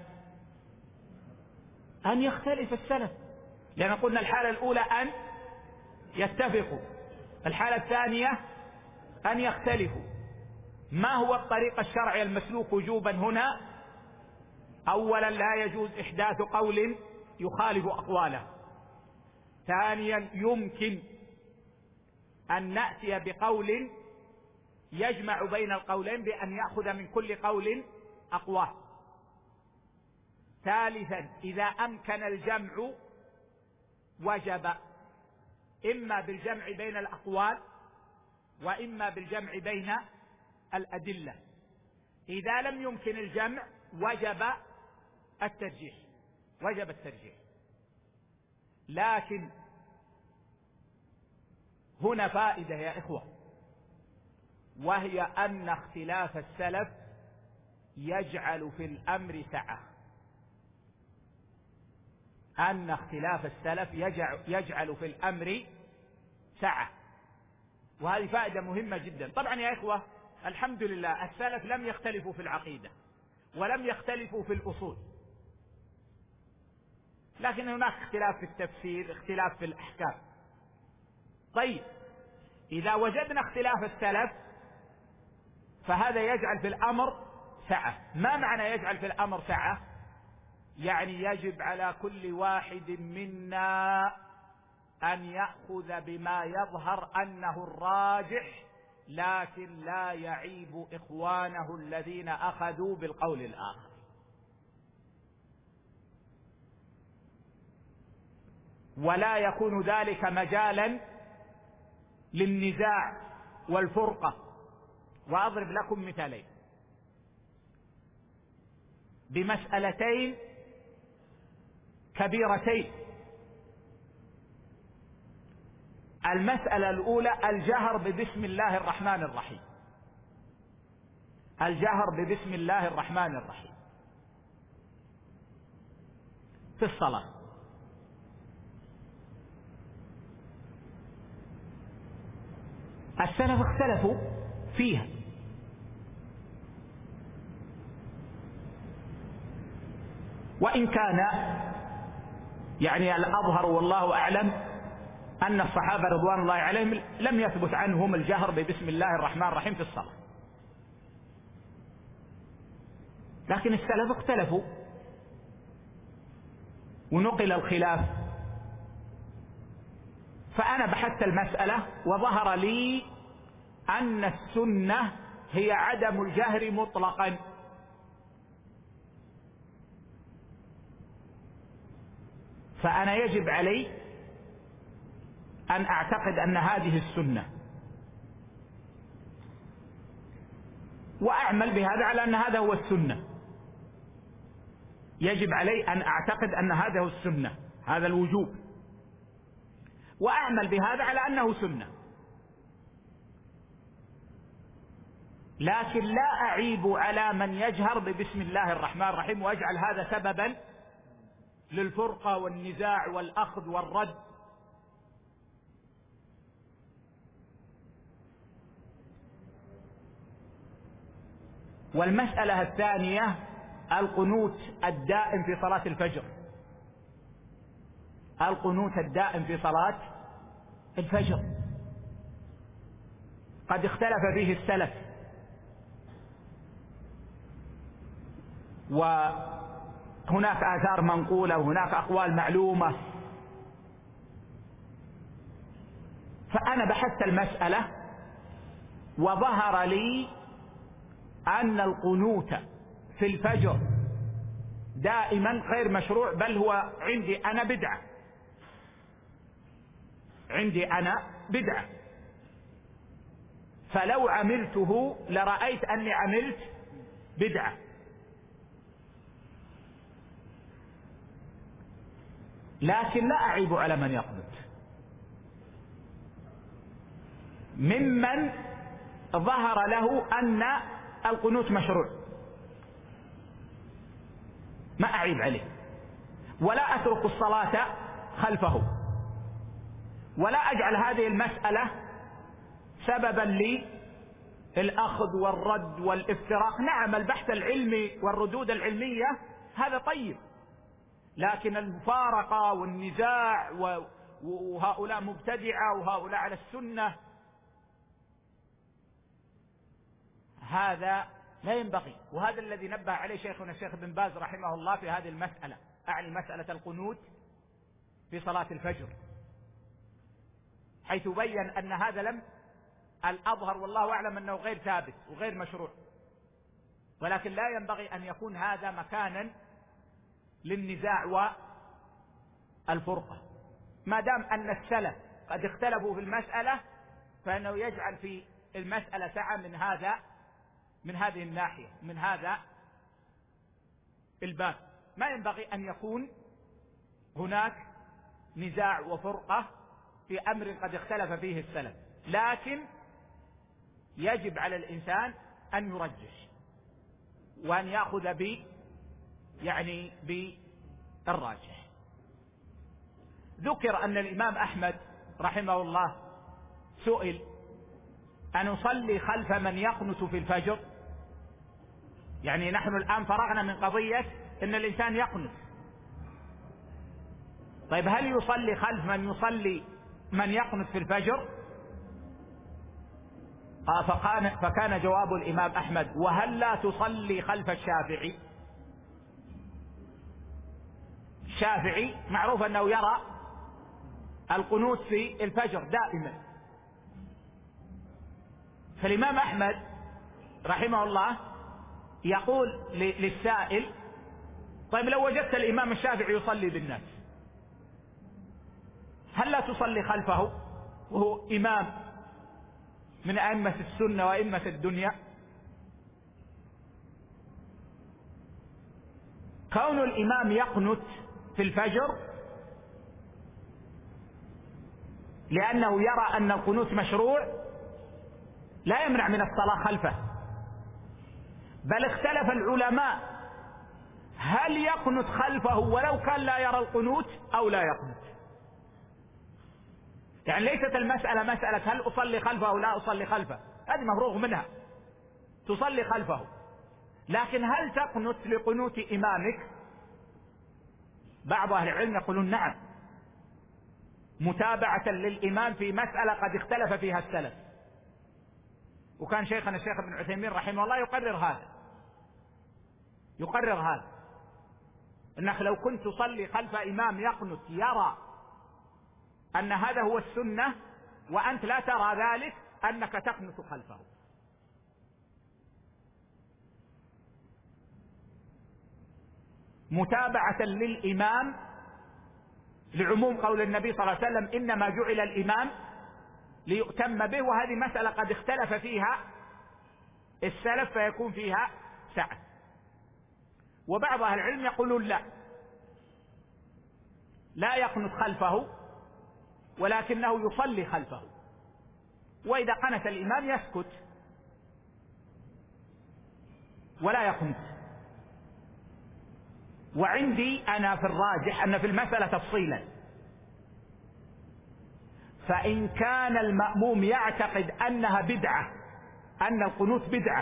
Speaker 1: أن يختلف السلف، لأن قلنا الحالة الأولى أن يتفقوا، الحالة الثانية أن يختلفوا. ما هو الطريق الشرعي المسلوك وجوبا هنا؟ أولا لا يجوز إحداث قول يخالف أقواله. ثانيا يمكن أن نأتي بقول يجمع بين القولين بأن يأخذ من كل قول أقواه. ثالثا إذا أمكن الجمع وجب إما بالجمع بين الأقوال وإما بالجمع بين الأدلة. إذا لم يمكن الجمع وجب الترجيح وجب الترجيح لكن هنا فائدة يا إخوة، وهي أن اختلاف السلف يجعل في الأمر سعة. أن اختلاف السلف يجعل, يجعل في الأمر سعة، وهذه فائدة مهمة جدا. طبعا يا إخوة الحمد لله السلف لم يختلفوا في العقيدة ولم يختلفوا في الأصول، لكن هناك اختلاف في التفسير، اختلاف في الأحكام. طيب إذا وجدنا اختلاف السلف فهذا يجعل في الأمر سعة. ما معنى يجعل في الأمر سعة؟ يعني يجب على كل واحد منا أن يأخذ بما يظهر أنه الراجح، لكن لا يعيب إخوانه الذين أخذوا بالقول الآخر. ولا يكون ذلك مجالا للنزاع والفرقة. وأضرب لكم مثالين بمسألتين كبيرتين. المسألة الأولى الجهر ببسم الله الرحمن الرحيم، الجهر ببسم الله الرحمن الرحيم في الصلاة. السلف اختلفوا فيها، وإن كان يعني الأظهر والله أعلم أن الصحابة رضوان الله عليهم لم يثبت عنهم الجهر ببسم الله الرحمن الرحيم في الصلاة، لكن السلف اختلفوا ونقل الخلاف. فأنا بحثت المسألة وظهر لي أن السنة هي عدم الجهر مطلقا. فأنا يجب علي أن أعتقد أن هذه السنة، وأعمل بهذا على أن هذا هو السنة. يجب علي أن أعتقد أن هذا هو السنة، هذا الوجوب، وأعمل بهذا على أنه سنة. لكن لا أعيب على من يجهر ببسم الله الرحمن الرحيم ويجعل هذا سببا للفرقة والنزاع والأخذ والرد. والمسألة الثانية القنوت الدائم في صلاة الفجر، القنوت الدائم في صلاة الفجر قد اختلف فيه السلف، وهناك آثار منقولة وهناك أقوال معلومة. فأنا بحثت المسألة وظهر لي أن القنوت في الفجر دائما غير مشروع، بل هو عندي أنا بدعة، عندي أنا بدعة. فلو عملته لرأيت أني عملت بدعة. لكن لا أعيب على من يقنط ممن ظهر له أن القنوت مشروع، ما أعيب عليه، ولا أترك الصلاة خلفه، ولا أجعل هذه المسألة سببا للأخذ والرد والافتراق. نعم البحث العلمي والردود العلمية هذا طيب، لكن المفارقة والنزاع وهؤلاء مبتدعة وهؤلاء على السنة هذا لا ينبغي. وهذا الذي نبه عليه شيخنا الشيخ بن باز رحمه الله في هذه المسألة، أعني مسألة القنوت في صلاة الفجر، حيث بين أن هذا لم الأظهر والله أعلم أنه غير ثابت وغير مشروع، ولكن لا ينبغي أن يكون هذا مكانا للنزاع والفرقة. ما دام أن السلف قد اختلفوا في المسألة فإنه يجعل في المسألة سعة من هذا من هذه الناحية، من هذا الباب. ما ينبغي أن يكون هناك نزاع وفرقة في أمر قد اختلف فيه السلف، لكن يجب على الإنسان أن يرجح وأن يأخذ ب يعني بالراجح. ذكر أن الإمام أحمد رحمه الله سئل أن نصلي خلف من يقنت في الفجر. يعني نحن الآن فرغنا من قضية أن الإنسان يقنت، طيب هل يصلي خلف من يصلي من يقنت في الفجر؟ آه فكان, فكان جواب الإمام أحمد: وهل لا تصلي خلف الشافعي؟ الشافعي معروف أنه يرى القنوت في الفجر دائما. فالإمام أحمد رحمه الله يقول للسائل: طيب لو وجدت الإمام الشافعي يصلي بالناس هل لا تصلي خلفه وهو إمام من أئمة السنة وأئمة الدنيا؟ كون الإمام يقنت في الفجر لأنه يرى أن القنوت مشروع لا يمنع من الصلاة خلفه، بل اختلف العلماء هل يقنت خلفه ولو كان لا يرى القنوت أو لا يقنت. يعني ليست المسألة مسألة هل أصلي خلفه أو لا أصلي خلفه، هذه مفروغ منها، تصلي خلفه. لكن هل تقنت لقنوت إمامك؟ بعض أهل العلم يقولون نعم، متابعة للإمام في مسألة قد اختلف فيها السلف. وكان شيخنا الشيخ ابن عثيمين رحمه الله يقرر هذا، يقرر هذا أنك لو كنت تصلي خلف إمام يقنت يرى أن هذا هو السنة وأنت لا ترى ذلك، أنك تقنت خلفه. متابعة للإمام لعموم قول النبي صلى الله عليه وسلم: إنما جعل الإمام ليؤتم به. وهذه مسألة قد اختلف فيها السلف فيكون فيها سعة. وبعض أهل العلم يقولون لا، لا يقنت خلفه ولكنه يصلي خلفه، وإذا قنت الإمام يسكت ولا يقنت. وعندي أنا في الراجح أن في المسألة تفصيلا، فإن كان المأموم يعتقد أنها بدعة، أن القنوت بدعة،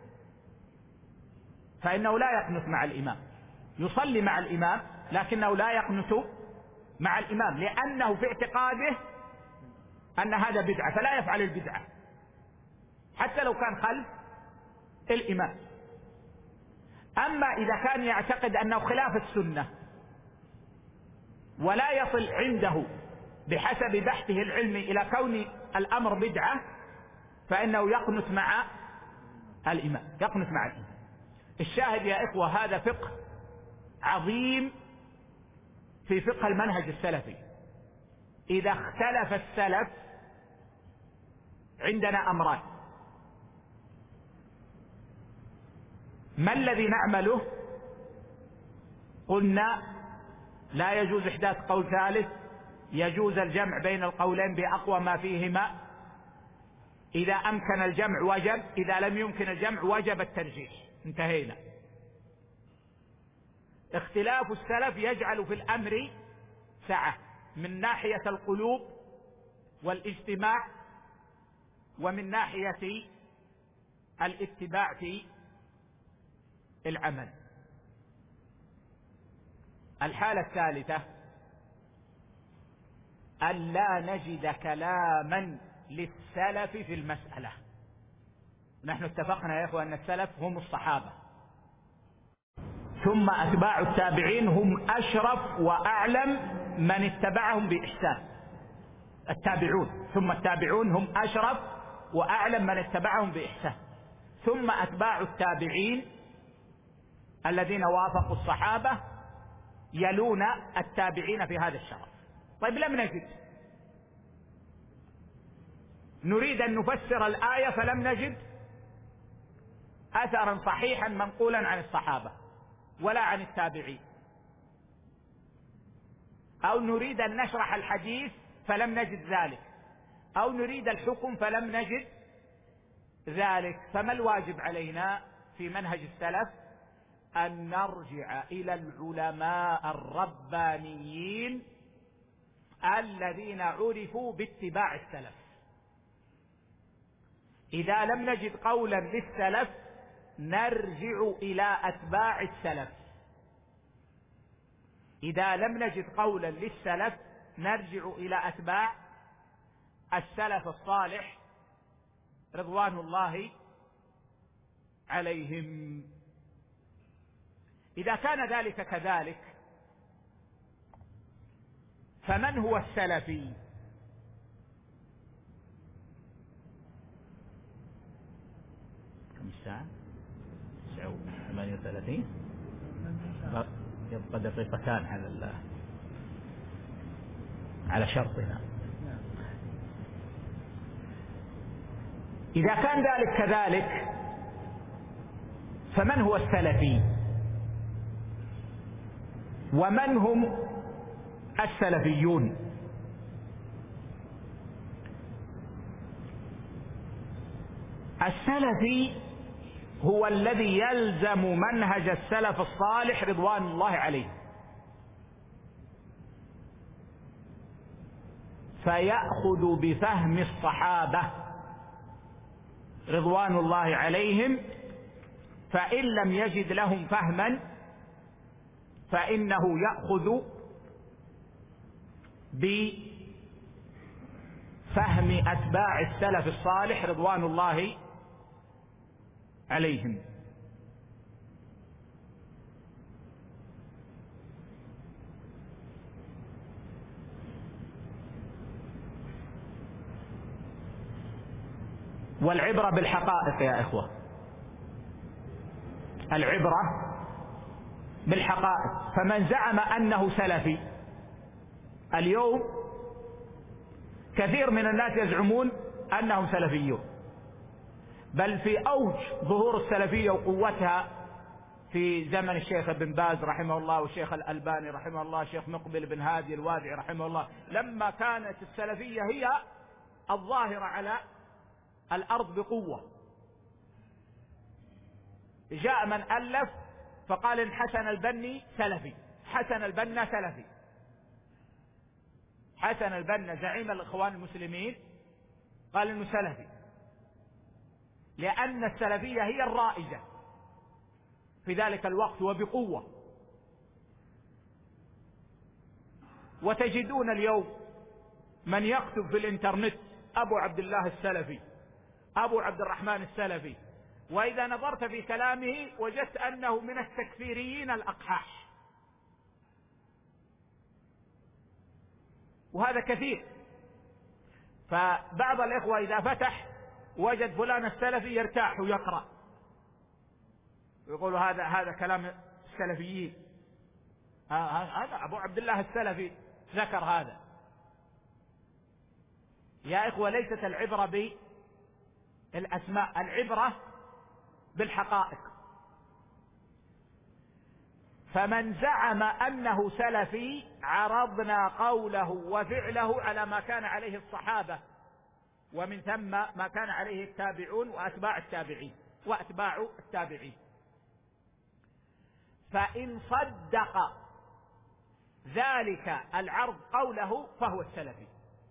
Speaker 1: فإنه لا يقنت مع الإمام، يصلي مع الإمام لكنه لا يقنت مع الإمام، لأنه في اعتقاده أن هذا بدعة فلا يفعل البدعة حتى لو كان خلف الإمام. أما إذا كان يعتقد أنه خلاف السنة ولا يصل عنده بحسب بحثه العلمي إلى كون الأمر بدعة، فإنه يقنت مع الإمام، يقنت مع الإمام. الشاهد يا إخوة هذا فقه عظيم في فقه المنهج السلفي. إذا اختلف السلف عندنا أمران: ما الذي نعمله؟ قلنا لا يجوز إحداث قول ثالث، يجوز الجمع بين القولين بأقوى ما فيهما. إذا أمكن الجمع وجب، إذا لم يمكن الجمع وجب الترجيح، انتهينا. اختلاف السلف يجعل في الأمر سعة من ناحية القلوب والاجتماع، ومن ناحية الاتباع في العمل. الحالة الثالثة أن لا نجد كلاما للسلف في المسألة. نحن اتفقنا يا إخوة أن السلف هم الصحابة، ثم أتباع التابعين هم أشرف وأعلم من اتبعهم بإحسان. التابعون ثم التابعون هم أشرف وأعلم من اتبعهم بإحسان، ثم أتباع التابعين الذين وافقوا الصحابة يلون التابعين في هذا الشرف. طيب لم نجد، نريد أن نفسر الآية فلم نجد أثرا صحيحا منقولا عن الصحابة ولا عن التابعين، أو نريد أن نشرح الحديث فلم نجد ذلك، أو نريد الحكم فلم نجد ذلك. فما الواجب علينا في منهج السلف؟ أن نرجع إلى العلماء الربانيين الذين عرفوا باتباع السلف. إذا لم نجد قولا للسلف نرجع إلى أتباع السلف. إذا لم نجد قولا للسلف نرجع إلى أتباع السلف الصالح رضوان الله عليهم. إذا كان ذلك كذلك فمن هو السلفي؟
Speaker 2: كم الساعة؟ تسعة ثمانية وثلاثين. يبقى دقيقتان على الله على شرطنا.
Speaker 1: إذا كان ذلك كذلك فمن هو السلفي ومن هم السلفيون؟ السلفي هو الذي يلزم منهج السلف الصالح رضوان الله عليه، فيأخذ بفهم الصحابة رضوان الله عليهم، فإن لم يجد لهم فهما فإنه يأخذ بفهم أتباع السلف الصالح رضوان الله عليهم. والعبرة بالحقائق يا إخوة، العبرة بالحقائق. فمن زعم أنه سلفي، اليوم كثير من الناس يزعمون أنهم سلفيون، بل في أوج ظهور السلفية وقوتها في زمن الشيخ ابن باز رحمه الله والشيخ الألباني رحمه الله، الشيخ مقبل بن هادي الوادعي رحمه الله، لما كانت السلفية هي الظاهرة على الأرض بقوة. جاء من ألف فقال إن حسن البني سلفي، حسن البنا سلفي، حسن البنا زعيم الإخوان المسلمين قال إنه سلفي، لأن السلفية هي الرائجة في ذلك الوقت وبقوة. وتجدون اليوم من يكتب في الإنترنت أبو عبد الله السلفي، أبو عبد الرحمن السلفي، وإذا نظرت في كلامه وجدت أنه من التكفيريين الأقحاح، وهذا كثير. فبعض الإخوة إذا فتح وجد فلان السلفي يرتاح ويقرأ ويقول هذا هذا كلام السلفيين، هذا أبو عبد الله السلفي ذكر هذا. يا إخوة ليست العبرة بالأسماء، العبرة بالحقائق. فمن زعم أنه سلفي عرضنا قوله وفعله على ما كان عليه الصحابة، ومن ثم ما كان عليه التابعون وأتباع التابعين وأتباع التابعين. فإن صدق ذلك العرض قوله فهو السلفي،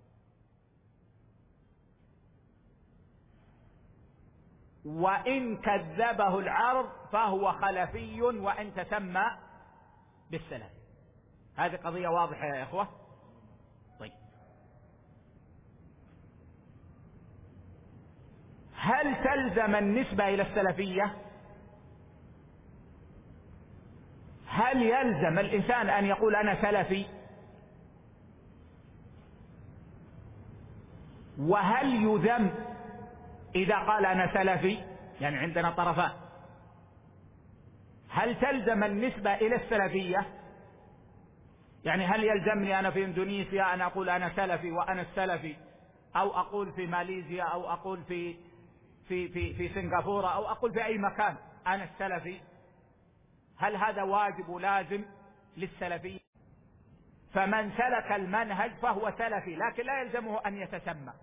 Speaker 1: وإن كذبه العرض فهو خلفي وإن تسمى بالسلف. هذه قضية واضحة يا إخوة. طيب، هل تلزم النسبة إلى السلفية؟ هل يلزم الإنسان أن يقول أنا سلفي؟ وهل يذم إذا قال أنا سلفي؟ يعني عندنا طرفان، هل تلزم النسبة إلى السلفية؟ يعني هل يلزمني أنا في إندونيسيا أن أقول أنا سلفي وأنا السلفي، أو أقول في ماليزيا، أو أقول في في في في سنغافورة، أو أقول في أي مكان أنا السلفي؟ هل هذا واجب لازم للسلفية؟ فمن سلك المنهج فهو سلفي، لكن لا يلزمه أن يتسمى،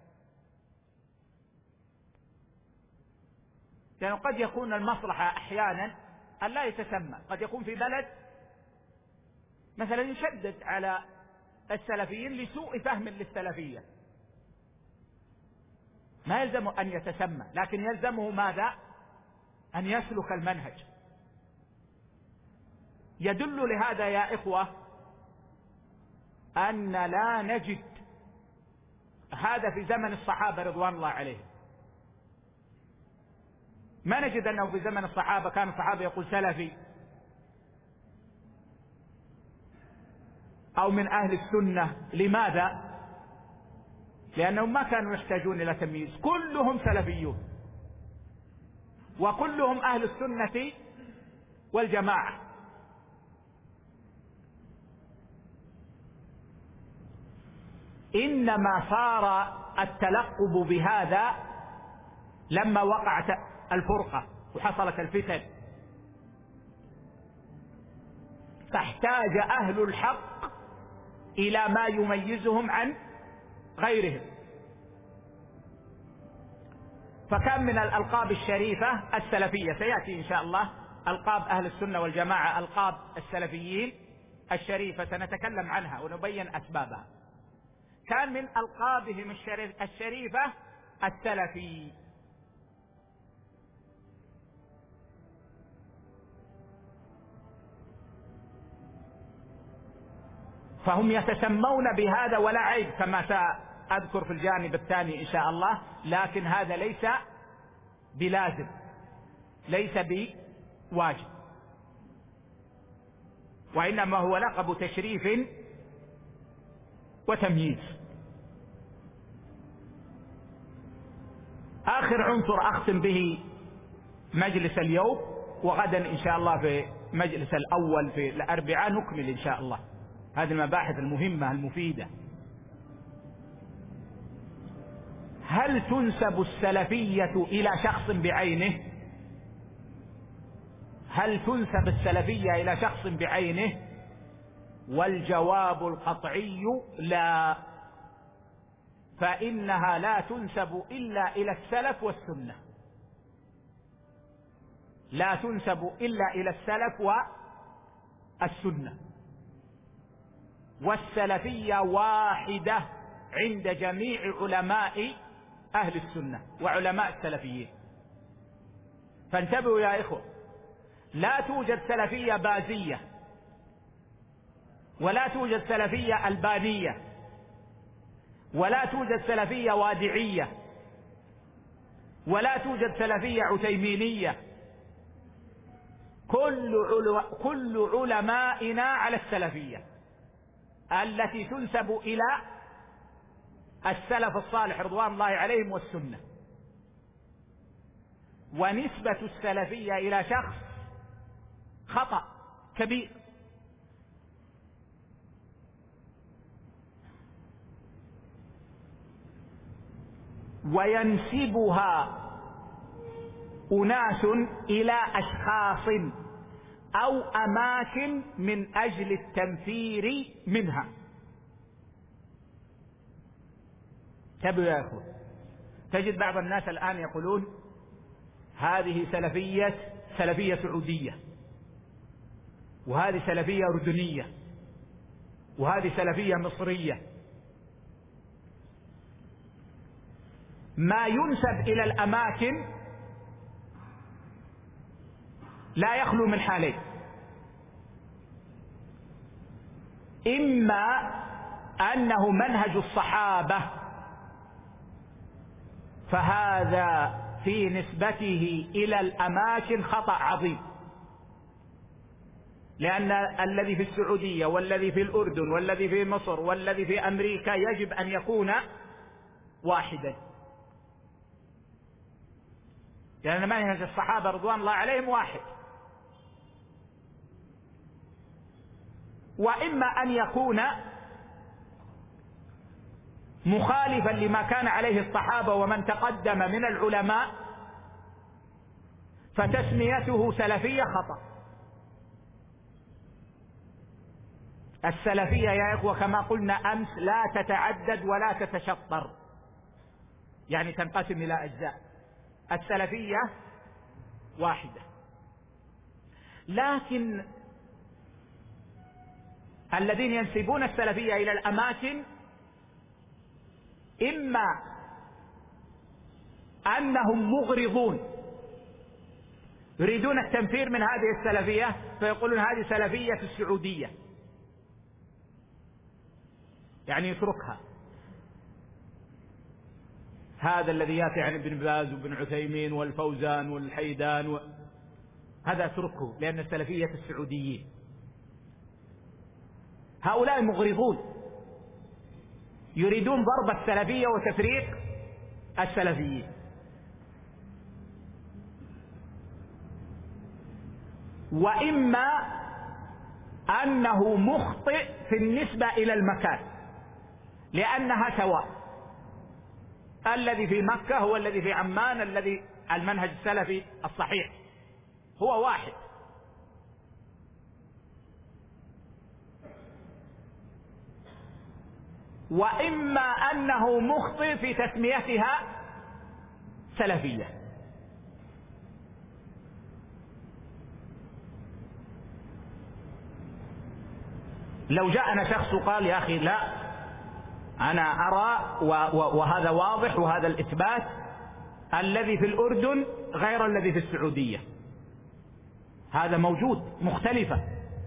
Speaker 1: لأنه يعني قد يكون المصلحة أحيانا أن لا يتسمى. قد يكون في بلد مثلا يشدد على السلفيين لسوء فهم للسلفية، ما يلزمه أن يتسمى، لكن يلزمه ماذا؟ أن يسلك المنهج. يدل لهذا يا إخوة أن لا نجد هذا في زمن الصحابة رضوان الله عليهم. ما نجد أنه في زمن الصحابة كان الصحابة يقول سلفي أو من أهل السنة. لماذا؟ لأنهم ما كانوا يحتاجون إلى تمييز، كلهم سلفيون وكلهم أهل السنة والجماعة. إنما صار التلقب بهذا لما وقعت الفرقة وحصلت الفتن، فاحتاج أهل الحق إلى ما يميزهم عن غيرهم. فكان من الألقاب الشريفة السلفية، سيأتي إن شاء الله ألقاب أهل السنة والجماعة، ألقاب السلفيين الشريفة سنتكلم عنها ونبين أسبابها. كان من ألقابهم الشريفة السلفي. فهم يتسمون بهذا ولا عيب كما سأذكر في الجانب الثاني إن شاء الله، لكن هذا ليس بلازم، ليس بواجب، وإنما هو لقب تشريف وتمييز. آخر عنصر أختم به مجلس اليوم، وغدا إن شاء الله في مجلس الأول في الأربعاء نكمل إن شاء الله هذه المباحث المهمة المفيدة. هل تنسب السلفية إلى شخص بعينه؟ هل تنسب السلفية إلى شخص بعينه؟ والجواب القطعي لا، فإنها لا تنسب إلا إلى السلف والسنة، لا تنسب إلا إلى السلف والسنة. والسلفية واحدة عند جميع علماء أهل السنة وعلماء السلفيين. فانتبهوا يا إخوة، لا توجد سلفية بازية، ولا توجد سلفية ألبانية، ولا توجد سلفية وادعية، ولا توجد سلفية عتيمينية. كل علو... كل علمائنا على السلفية التي تنسب إلى السلف الصالح رضوان الله عليهم والسنة. ونسبة السلفية إلى شخص خطأ كبير. وينسبها أناس إلى أشخاص أو أماكن من أجل التنفير منها. تبوا يا أخوة، تجد بعض الناس الآن يقولون هذه سلفية سلفية سعودية، وهذه سلفية أردنية، وهذه سلفية مصرية. ما ينسب إلى الأماكن لا يخلو من حالين: إما أنه منهج الصحابة فهذا في نسبته إلى الأماكن خطأ عظيم، لأن الذي في السعودية والذي في الأردن والذي في مصر والذي في أمريكا يجب أن يكون واحدا، لأن منهج الصحابة رضوان الله عليهم واحد. وإما أن يكون مخالفا لما كان عليه الصحابة ومن تقدم من العلماء فتسميته سلفية خطأ. السلفية يا إخوة كما قلنا أمس لا تتعدد ولا تتشطر، يعني تنقسم إلى أجزاء. السلفية واحدة، لكن الذين ينسبون السلفية إلى الأماكن إما أنهم مغرضون يريدون التنفير من هذه السلفية فيقولون هذه سلفية السعودية، يعني يتركها. هذا الذي ياتي عن ابن باز وابن عثيمين والفوزان والحيدان و... هذا اتركه، لأن السلفية السعوديين هؤلاء مغرضون، يريدون ضرب السلفية وتفريق السلفيين. وإما أنه مخطئ في النسبة إلى المكان، لأنها سواء، الذي في مكة هو الذي في عمان، الذي المنهج السلفي الصحيح هو واحد. وإما أنه مخطئ في تسميتها سلفية. لو جاءنا شخص وقال يا أخي لا، أنا أرى وهذا واضح وهذا الإثبات، الذي في الأردن غير الذي في السعودية، هذا موجود مختلفة،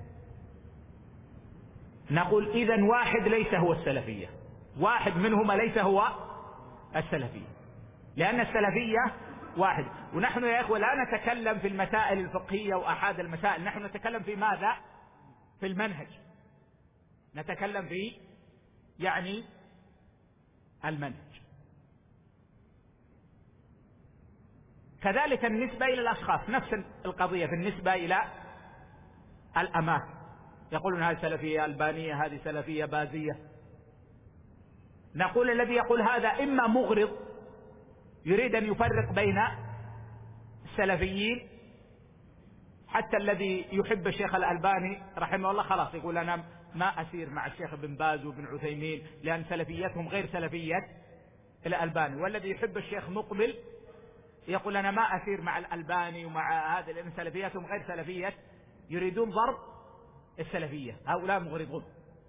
Speaker 1: نقول إذن واحد ليس هو السلفية، واحد منهما ليس هو السلفية، لأن السلفية واحد. ونحن يا إخوة لا نتكلم في المسائل الفقهية وأحد المسائل، نحن نتكلم في ماذا؟ في المنهج، نتكلم في يعني المنهج. كذلك النسبة إلى الأشخاص نفس القضية، بالنسبة إلى الأماكن يقولون هذه سلفية ألبانية، هذه سلفية بازية. نقول الذي يقول هذا إما مغرض يريد أن يفرق بين السلفيين، حتى الذي يحب الشيخ الألباني رحمه الله خلاص يقول أنا ما أسير مع الشيخ بن باز وابن عثيمين لأن سلفيتهم غير سلفية الألباني، والذي يحب الشيخ مقبل يقول أنا ما أسير مع الألباني ومع هذا لأن سلفيتهم غير سلفية، يريدون ضرب السلفية، هؤلاء مغرضون.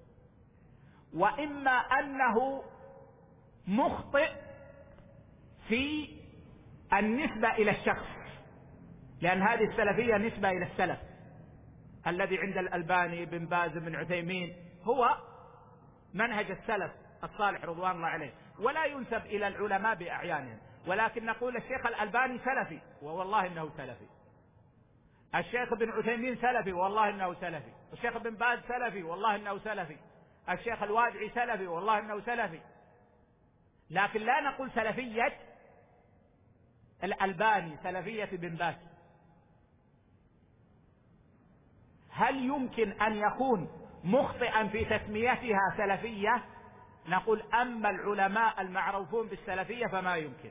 Speaker 1: وإما أنه مخطئ في النسبة إلى الشخص، لأن هذه السلفية نسبة إلى السلف، الذي عند الألباني بن باز بن عثيمين هو منهج السلف الصالح رضوان الله عليه، ولا ينسب إلى العلماء بأعيانهم، ولكن نقول الشيخ الألباني سلفي والله إنه سلفي، الشيخ بن عثيمين سلفي والله إنه سلفي، الشيخ بن باز سلفي والله إنه سلفي، الشيخ الوادعي سلفي والله إنه سلفي، لكن لا نقول سلفية الألباني سلفية بن باز. هل يمكن أن يكون مخطئا في تسميتها سلفية؟ نقول أما العلماء المعروفون بالسلفية فما يمكن،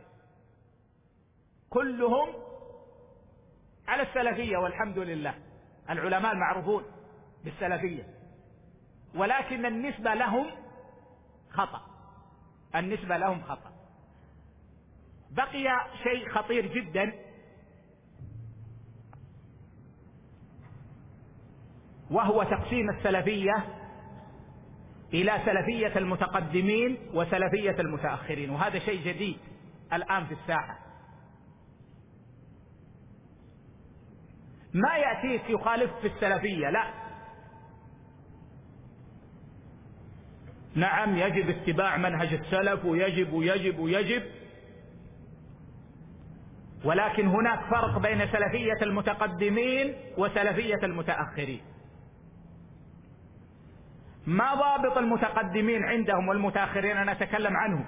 Speaker 1: كلهم على السلفية والحمد لله، العلماء المعروفون بالسلفية، ولكن النسبة لهم خطأ، النسبة لهم خطأ. بقي شيء خطير جدا، وهو تقسيم السلفية إلى سلفية المتقدمين وسلفية المتأخرين، وهذا شيء جديد الآن في الساحة. ما يأتيك يخالف في السلفية، لا، نعم يجب اتباع منهج السلف ويجب ويجب ويجب، ولكن هناك فرق بين سلفية المتقدمين وسلفية المتأخرين. ما ضابط المتقدمين عندهم والمتأخرين؟ أنا أتكلم عنهم.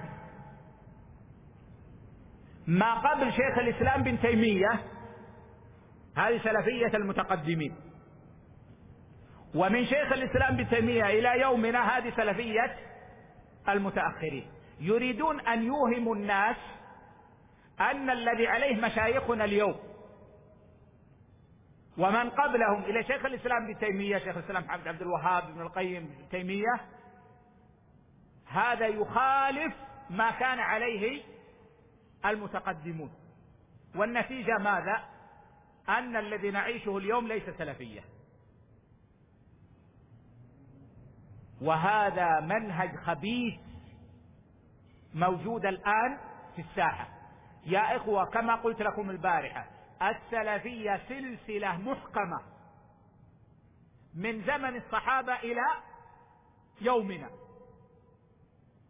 Speaker 1: ما قبل شيخ الإسلام بن تيمية هذه سلفية المتقدمين، ومن شيخ الإسلام بن تيمية إلى يومنا هذه سلفية المتأخرين. يريدون أن يوهموا الناس أن الذي عليه مشايخنا اليوم ومن قبلهم إلى شيخ الإسلام بن تيمية، شيخ الإسلام محمد عبد الوهاب بن القيم بن تيمية، هذا يخالف ما كان عليه المتقدمون، والنتيجة ماذا؟ أن الذي نعيشه اليوم ليس سلفية. وهذا منهج خبيث موجود الآن في الساحة. يا إخوة كما قلت لكم البارحة، السلفية سلسلة محكمة من زمن الصحابة إلى يومنا،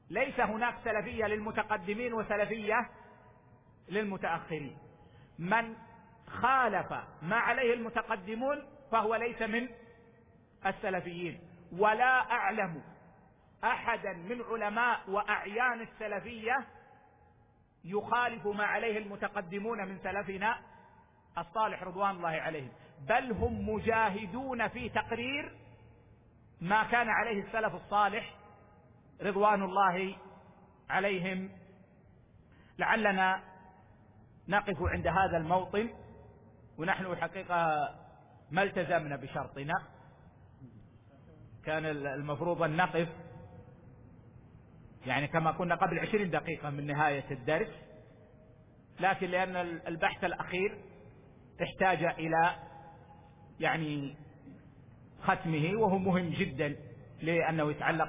Speaker 1: ليس هناك سلفية للمتقدمين وسلفية للمتأخرين. من خالف ما عليه المتقدمون فهو ليس من السلفيين، ولا أعلم أحدا من علماء وأعيان السلفية يخالف ما عليه المتقدمون من سلفنا الصالح رضوان الله عليهم، بل هم مجاهدون في تقرير ما كان عليه السلف الصالح رضوان الله عليهم. لعلنا نقف عند هذا الموطن، ونحن الحقيقة ما التزمنا بشرطنا، كان المفروض أن نقف يعني كما كنا قبل عشرين دقيقة من نهاية الدرس، لكن لأن البحث الأخير احتاج إلى يعني ختمه، وهو مهم جدا لأنه يتعلق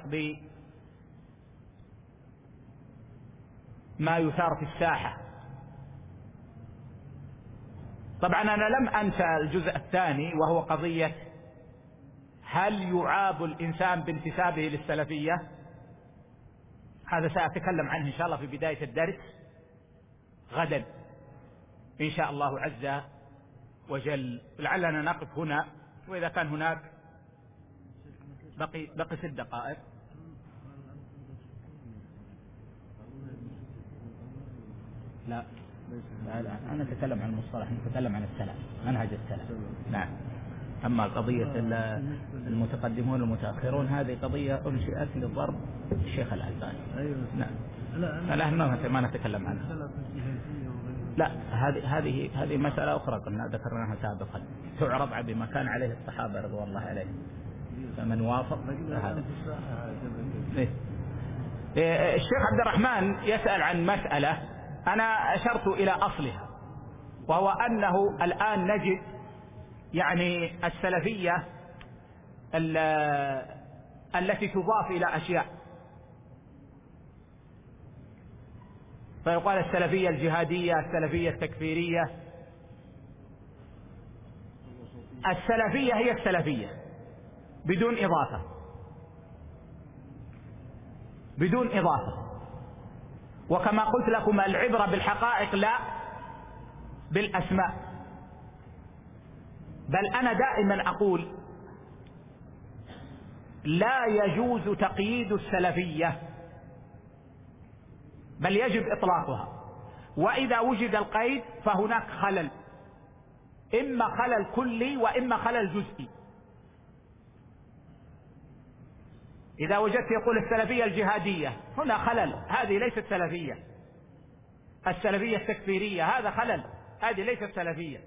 Speaker 1: بما يثار في الساحة. طبعا أنا لم أنسى الجزء الثاني، وهو قضية هل يعاب الإنسان بانتسابه للسلفية؟ هذا سأتكلم عنه إن شاء الله في بداية الدرس غدا إن شاء الله عز وجل. لعلنا نقف هنا، وإذا كان هناك بقي بقي ست دقائق. لا لا لا أنا أتكلم عن المصطلح، نتكلم عن السلف، منهج السلف. نعم. أما قضية المتقدمون والمتأخرون هذه قضية أنشئت لضرب الشيخ الألباني. نعم. لا لا ما نتكلم عنها. لا هذه هذه هذه مسألة أخرى كنا ذكرناها سابقا، تعرض بما كان عليه الصحابة رضوان الله عليهم، فمن وافق هذا. الشيخ عبد الرحمن يسأل عن مسألة أنا أشرت إلى أصلها، وهو أنه الآن نجد يعني السلفية التي تضاف إلى أشياء، فيقال السلفية الجهادية، السلفية التكفيرية. السلفية هي السلفية بدون إضافة، بدون إضافة. وكما قلت لكم العبرة بالحقائق لا بالأسماء. بل أنا دائما أقول لا يجوز تقييد السلفية، بل يجب إطلاقها، وإذا وجد القيد فهناك خلل، إما خلل كلي وإما خلل جزئي. إذا وجدت يقول السلفية الجهادية، هنا خلل، هذه ليست سلفية. السلفية التكفيرية هذا خلل، هذه ليست سلفية،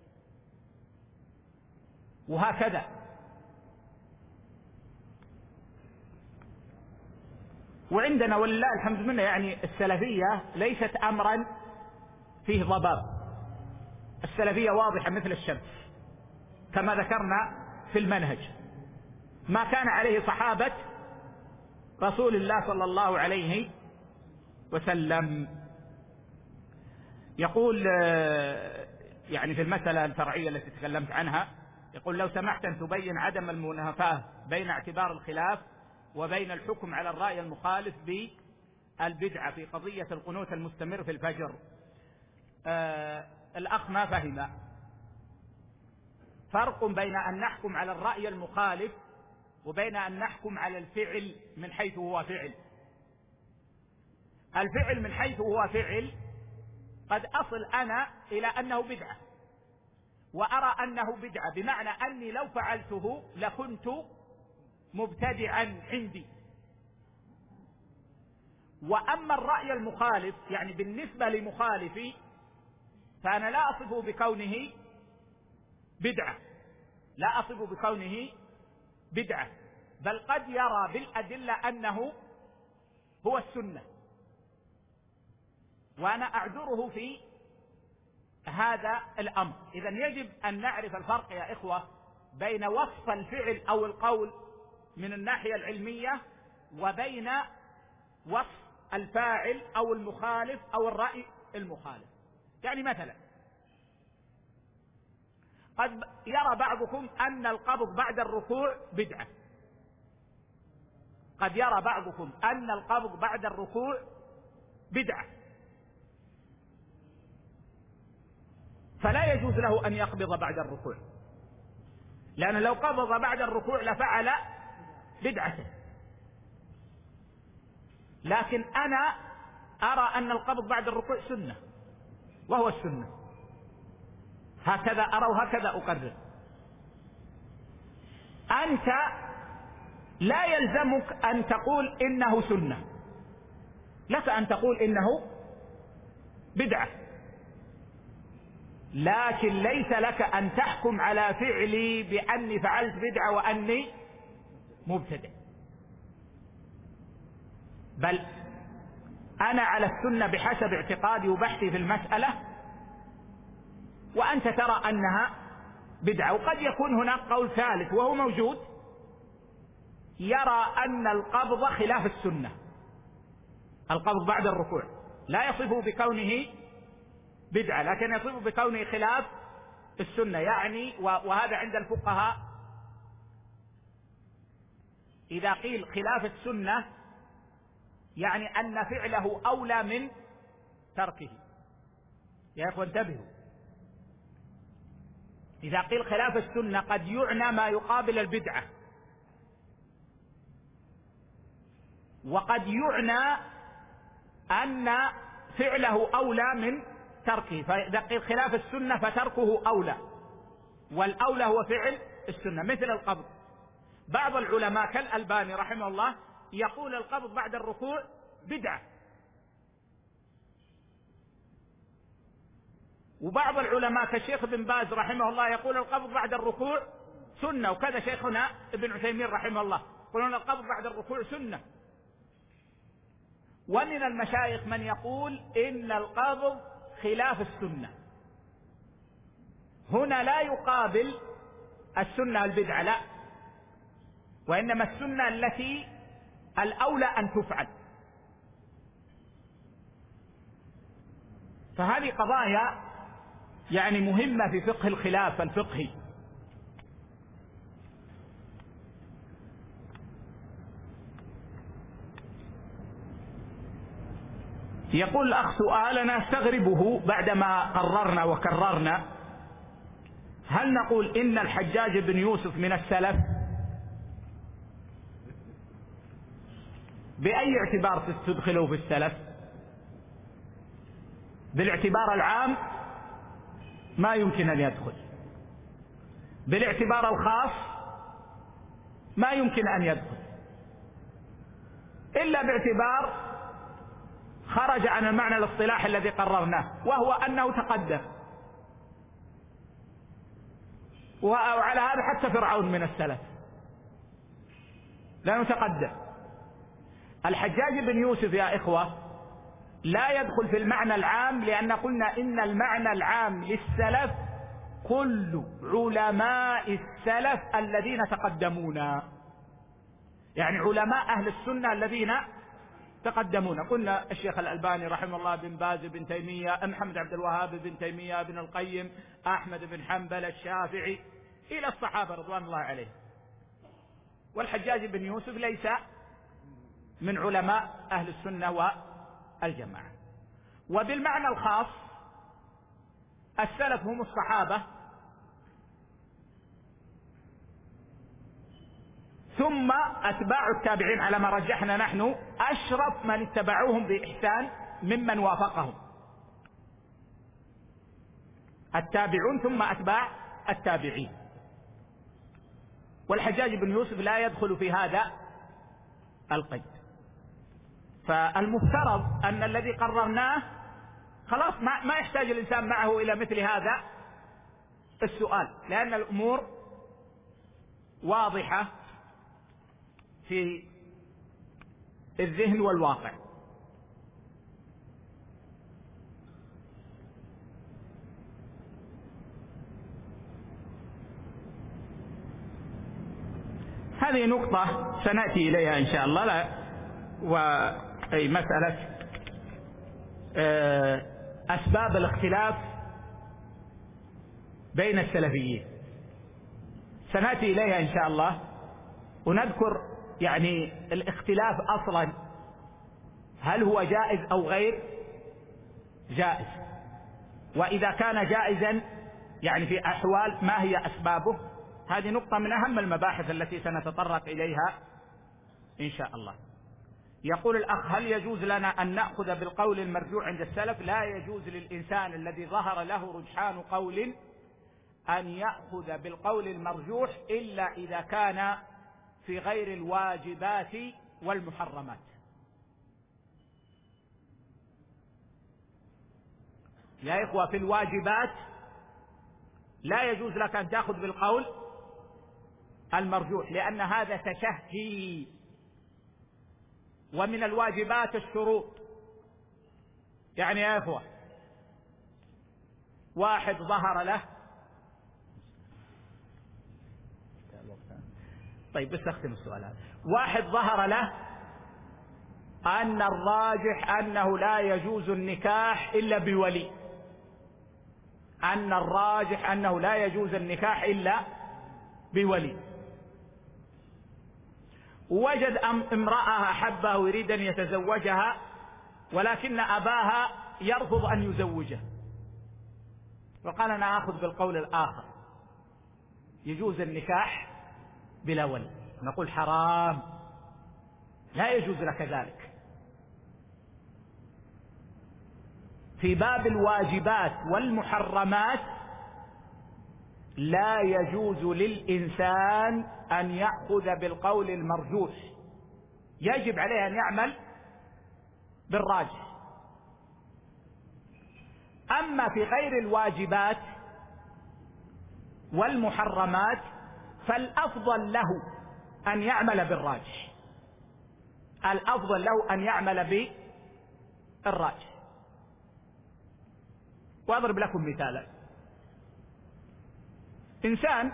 Speaker 1: وهكذا. وعندنا ولله الحمد منه يعني السلفية ليست أمرا فيه ضباب، السلفية واضحة مثل الشمس كما ذكرنا في المنهج، ما كان عليه صحابة رسول الله صلى الله عليه وسلم. يقول يعني في المسألة الفرعية التي تكلمت عنها، يقول لو سمحت أن تبين عدم المنافاة بين اعتبار الخلاف وبين الحكم على الرأي المخالف بالبدعة في قضية القنوت المستمر في الفجر. آه الأخ ما فهم فرق بين أن نحكم على الرأي المخالف وبين أن نحكم على الفعل من حيث هو فعل. الفعل من حيث هو فعل قد أصل أنا إلى أنه بدعة، وأرى أنه بدعة بمعنى أني لو فعلته لكنت مبتدعا عندي. وأما الرأي المخالف يعني بالنسبة لمخالفي فأنا لا أصفه بكونه بدعة، لا أصفه بكونه بدعة، بل قد يرى بالأدلة أنه هو السنة، وأنا أعذره في هذا الأمر. إذن يجب أن نعرف الفرق يا إخوة بين وصف الفعل أو القول من الناحية العلمية وبين وصف الفاعل أو المخالف أو الرأي المخالف. يعني مثلا قد يرى بعضكم أن القبض بعد الركوع بدعة، قد يرى بعضكم أن القبض بعد الركوع بدعة، فلا يجوز له أن يقبض بعد الركوع، لأن لو قبض بعد الركوع لفعل بدعة. لكن أنا أرى أن القبض بعد الركوع سنة، وهو السنة، هكذا أرى وهكذا أقرر. أنت لا يلزمك أن تقول إنه سنة، لك أن تقول إنه بدعة، لكن ليس لك أن تحكم على فعلي بأني فعلت بدعة وأني مبتدع، بل أنا على السنة بحسب اعتقادي وبحثي في المسألة، وأنت ترى أنها بدعة. وقد يكون هناك قول ثالث وهو موجود، يرى أن القبض خلاف السنة، القبض بعد الركوع لا يصفه بكونه بدعة، لكن يصفه بكونه خلاف السنة. يعني وهذا عند الفقهاء إذا قيل خلاف السنة يعني أن فعله أولى من تركه. يا إخوة انتبهوا، إذا قيل خلاف السنة قد يعنى ما يقابل البدعة، وقد يعنى أن فعله أولى من تركه. فإذا قيل خلاف السنة فتركه أولى، والأولى هو فعل السنة. مثل القبض، بعض العلماء كالألباني رحمه الله يقول القبض بعد الركوع بدعة، وبعض العلماء كالشيخ ابن باز رحمه الله يقول القبض بعد الركوع سنة، وكذا شيخنا ابن عثيمين رحمه الله يقولون القبض بعد الركوع سنة. ومن المشايخ من يقول إن القبض خلاف السنة. هنا لا يقابل السنة البدعة، لا، وإنما السنة التي الأولى أن تفعل. فهذه قضايا يعني مهمة في فقه الخلاف الفقهي. يقول الأخ سؤالنا استغربه بعدما قررنا وكررنا، هل نقول إن الحجاج بن يوسف من السلف؟ بأي اعتبار تدخله في السلف؟ بالاعتبار العام ما يمكن أن يدخل، بالاعتبار الخاص ما يمكن أن يدخل، إلا باعتبار خرج عن المعنى الاصطلاحي الذي قررناه، وهو أنه تقدم. وعلى هذا حتى فرعون من السلف لأنه تقدم. الحجاج بن يوسف يا إخوة لا يدخل في المعنى العام، لأن قلنا إن المعنى العام للسلف كل علماء السلف الذين تقدمونا، يعني علماء أهل السنة الذين تقدمونا. قلنا الشيخ الألباني رحمه الله، بن باز، بن تيمية، محمد عبد الوهاب، بن تيمية، ابن القيم، أحمد بن حنبل، الشافعي، إلى الصحابة رضوان الله عليهم. والحجاج بن يوسف ليس من علماء أهل السنة والجماعة. وبالمعنى الخاص السلف هم الصحابة، ثم أتباع التابعين على ما رجحنا نحن، أشرف من اتبعوهم بإحسان ممن وافقهم، التابعون ثم أتباع التابعين. والحجاج بن يوسف لا يدخل في هذا القيد. فالمفترض أن الذي قررناه خلاص ما, ما يحتاج الإنسان معه إلى مثل هذا السؤال، لأن الأمور واضحة في الذهن والواقع. هذه نقطة سنأتي إليها إن شاء الله، لا وأي مسألة أسباب الاختلاف بين السلفيين سنأتي إليها إن شاء الله، ونذكر يعني الاختلاف أصلا هل هو جائز أو غير جائز، وإذا كان جائزا يعني في أحوال ما هي أسبابه. هذه نقطة من أهم المباحث التي سنتطرق إليها إن شاء الله. يقول الأخ: هل يجوز لنا أن نأخذ بالقول المرجوع عند السلف؟ لا يجوز للإنسان الذي ظهر له رجحان قول أن يأخذ بالقول المرجوح إلا إذا كان في غير الواجبات والمحرمات. يا إخوة، في الواجبات لا يجوز لك أن تأخذ بالقول المرجوح، لأن هذا تشهي، ومن الواجبات الشروط. يعني يا إخوة، واحد ظهر له، طيب بس أختم السؤال هذا. واحد ظهر له أن الراجح أنه لا يجوز النكاح إلا بولي، أن الراجح أنه لا يجوز النكاح إلا بولي، وجد امرأة أحبها ويريد أن يتزوجها، ولكن أباها يرفض أن يزوجه، وقال: أنا أخذ بالقول الآخر، يجوز النكاح بلا ولي. نقول: حرام، لا يجوز لك ذلك. في باب الواجبات والمحرمات لا يجوز للإنسان أن يأخذ بالقول المرجوح، يجب عليه أن يعمل بالراجح. أما في غير الواجبات والمحرمات فالأفضل له أن يعمل بالراجح، الأفضل له أن يعمل بالراجح. وأضرب لكم مثالا: إنسان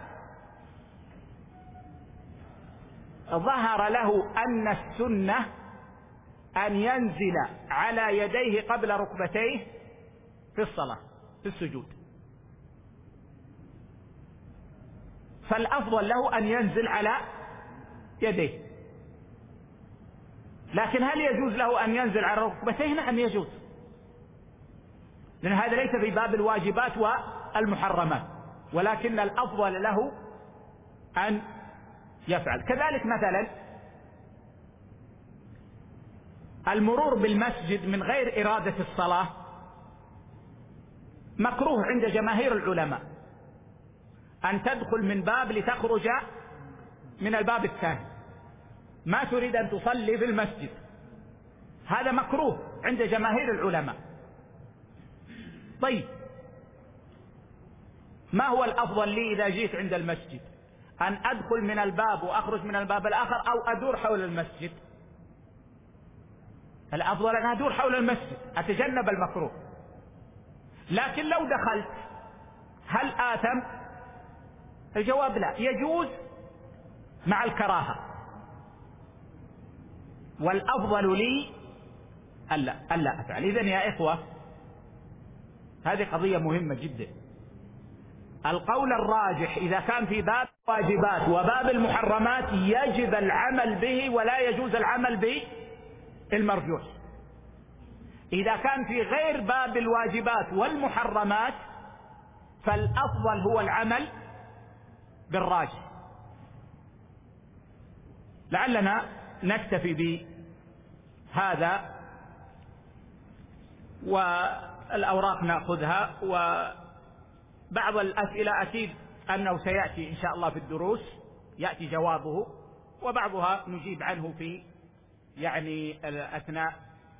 Speaker 1: ظهر له أن السنة أن ينزل على يديه قبل ركبتيه في الصلاة في السجود، فالأفضل له أن ينزل على يديه. لكن هل يجوز له أن ينزل على ركبتيه؟ نعم يجوز، لأن هذا ليس في باب الواجبات والمحرمات، ولكن الأفضل له أن يفعل. كذلك مثلا المرور بالمسجد من غير إرادة الصلاة مكروه عند جماهير العلماء، أن تدخل من باب لتخرج من الباب الثاني، ما تريد أن تصلي في المسجد، هذا مكروه عند جماهير العلماء. طيب، ما هو الأفضل لي إذا جيت عند المسجد؟ أن أدخل من الباب وأخرج من الباب الآخر، أو أدور حول المسجد؟ الأفضل أن أدور حول المسجد، أتجنب المكروه. لكن لو دخلت هل آثم؟ الجواب لا، يجوز مع الكراهة، والأفضل لي ألا ألا أفعل. إذن يا إخوة، هذه قضية مهمة جدا. القول الراجح إذا كان في باب الواجبات وباب المحرمات يجب العمل به، ولا يجوز العمل بالمرجوح. إذا كان في غير باب الواجبات والمحرمات فالأفضل هو العمل بالراجح. لعلنا نكتفي بهذا، والأوراق نأخذها، وبعض الأسئلة أكيد أنه سيأتي إن شاء الله في الدروس يأتي جوابه، وبعضها نجيب عنه في يعني أثناء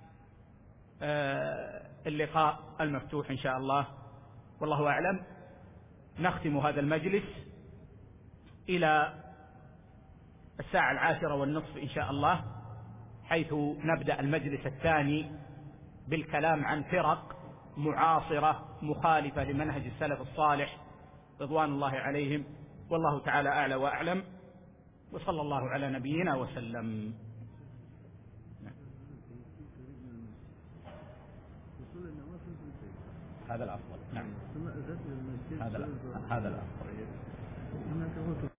Speaker 1: اللقاء المفتوح إن شاء الله، والله أعلم. نختم هذا المجلس إلى الساعة العاشرة والنصف إن شاء الله، حيث نبدأ المجلس الثاني بالكلام عن فرق معاصرة مخالفة لمنهج السلف الصالح رضوان الله عليهم، والله تعالى أعلى وأعلم، وصلى الله على نبينا وسلم. هذا الأفضل. نعم، هذا هذا الأفضل.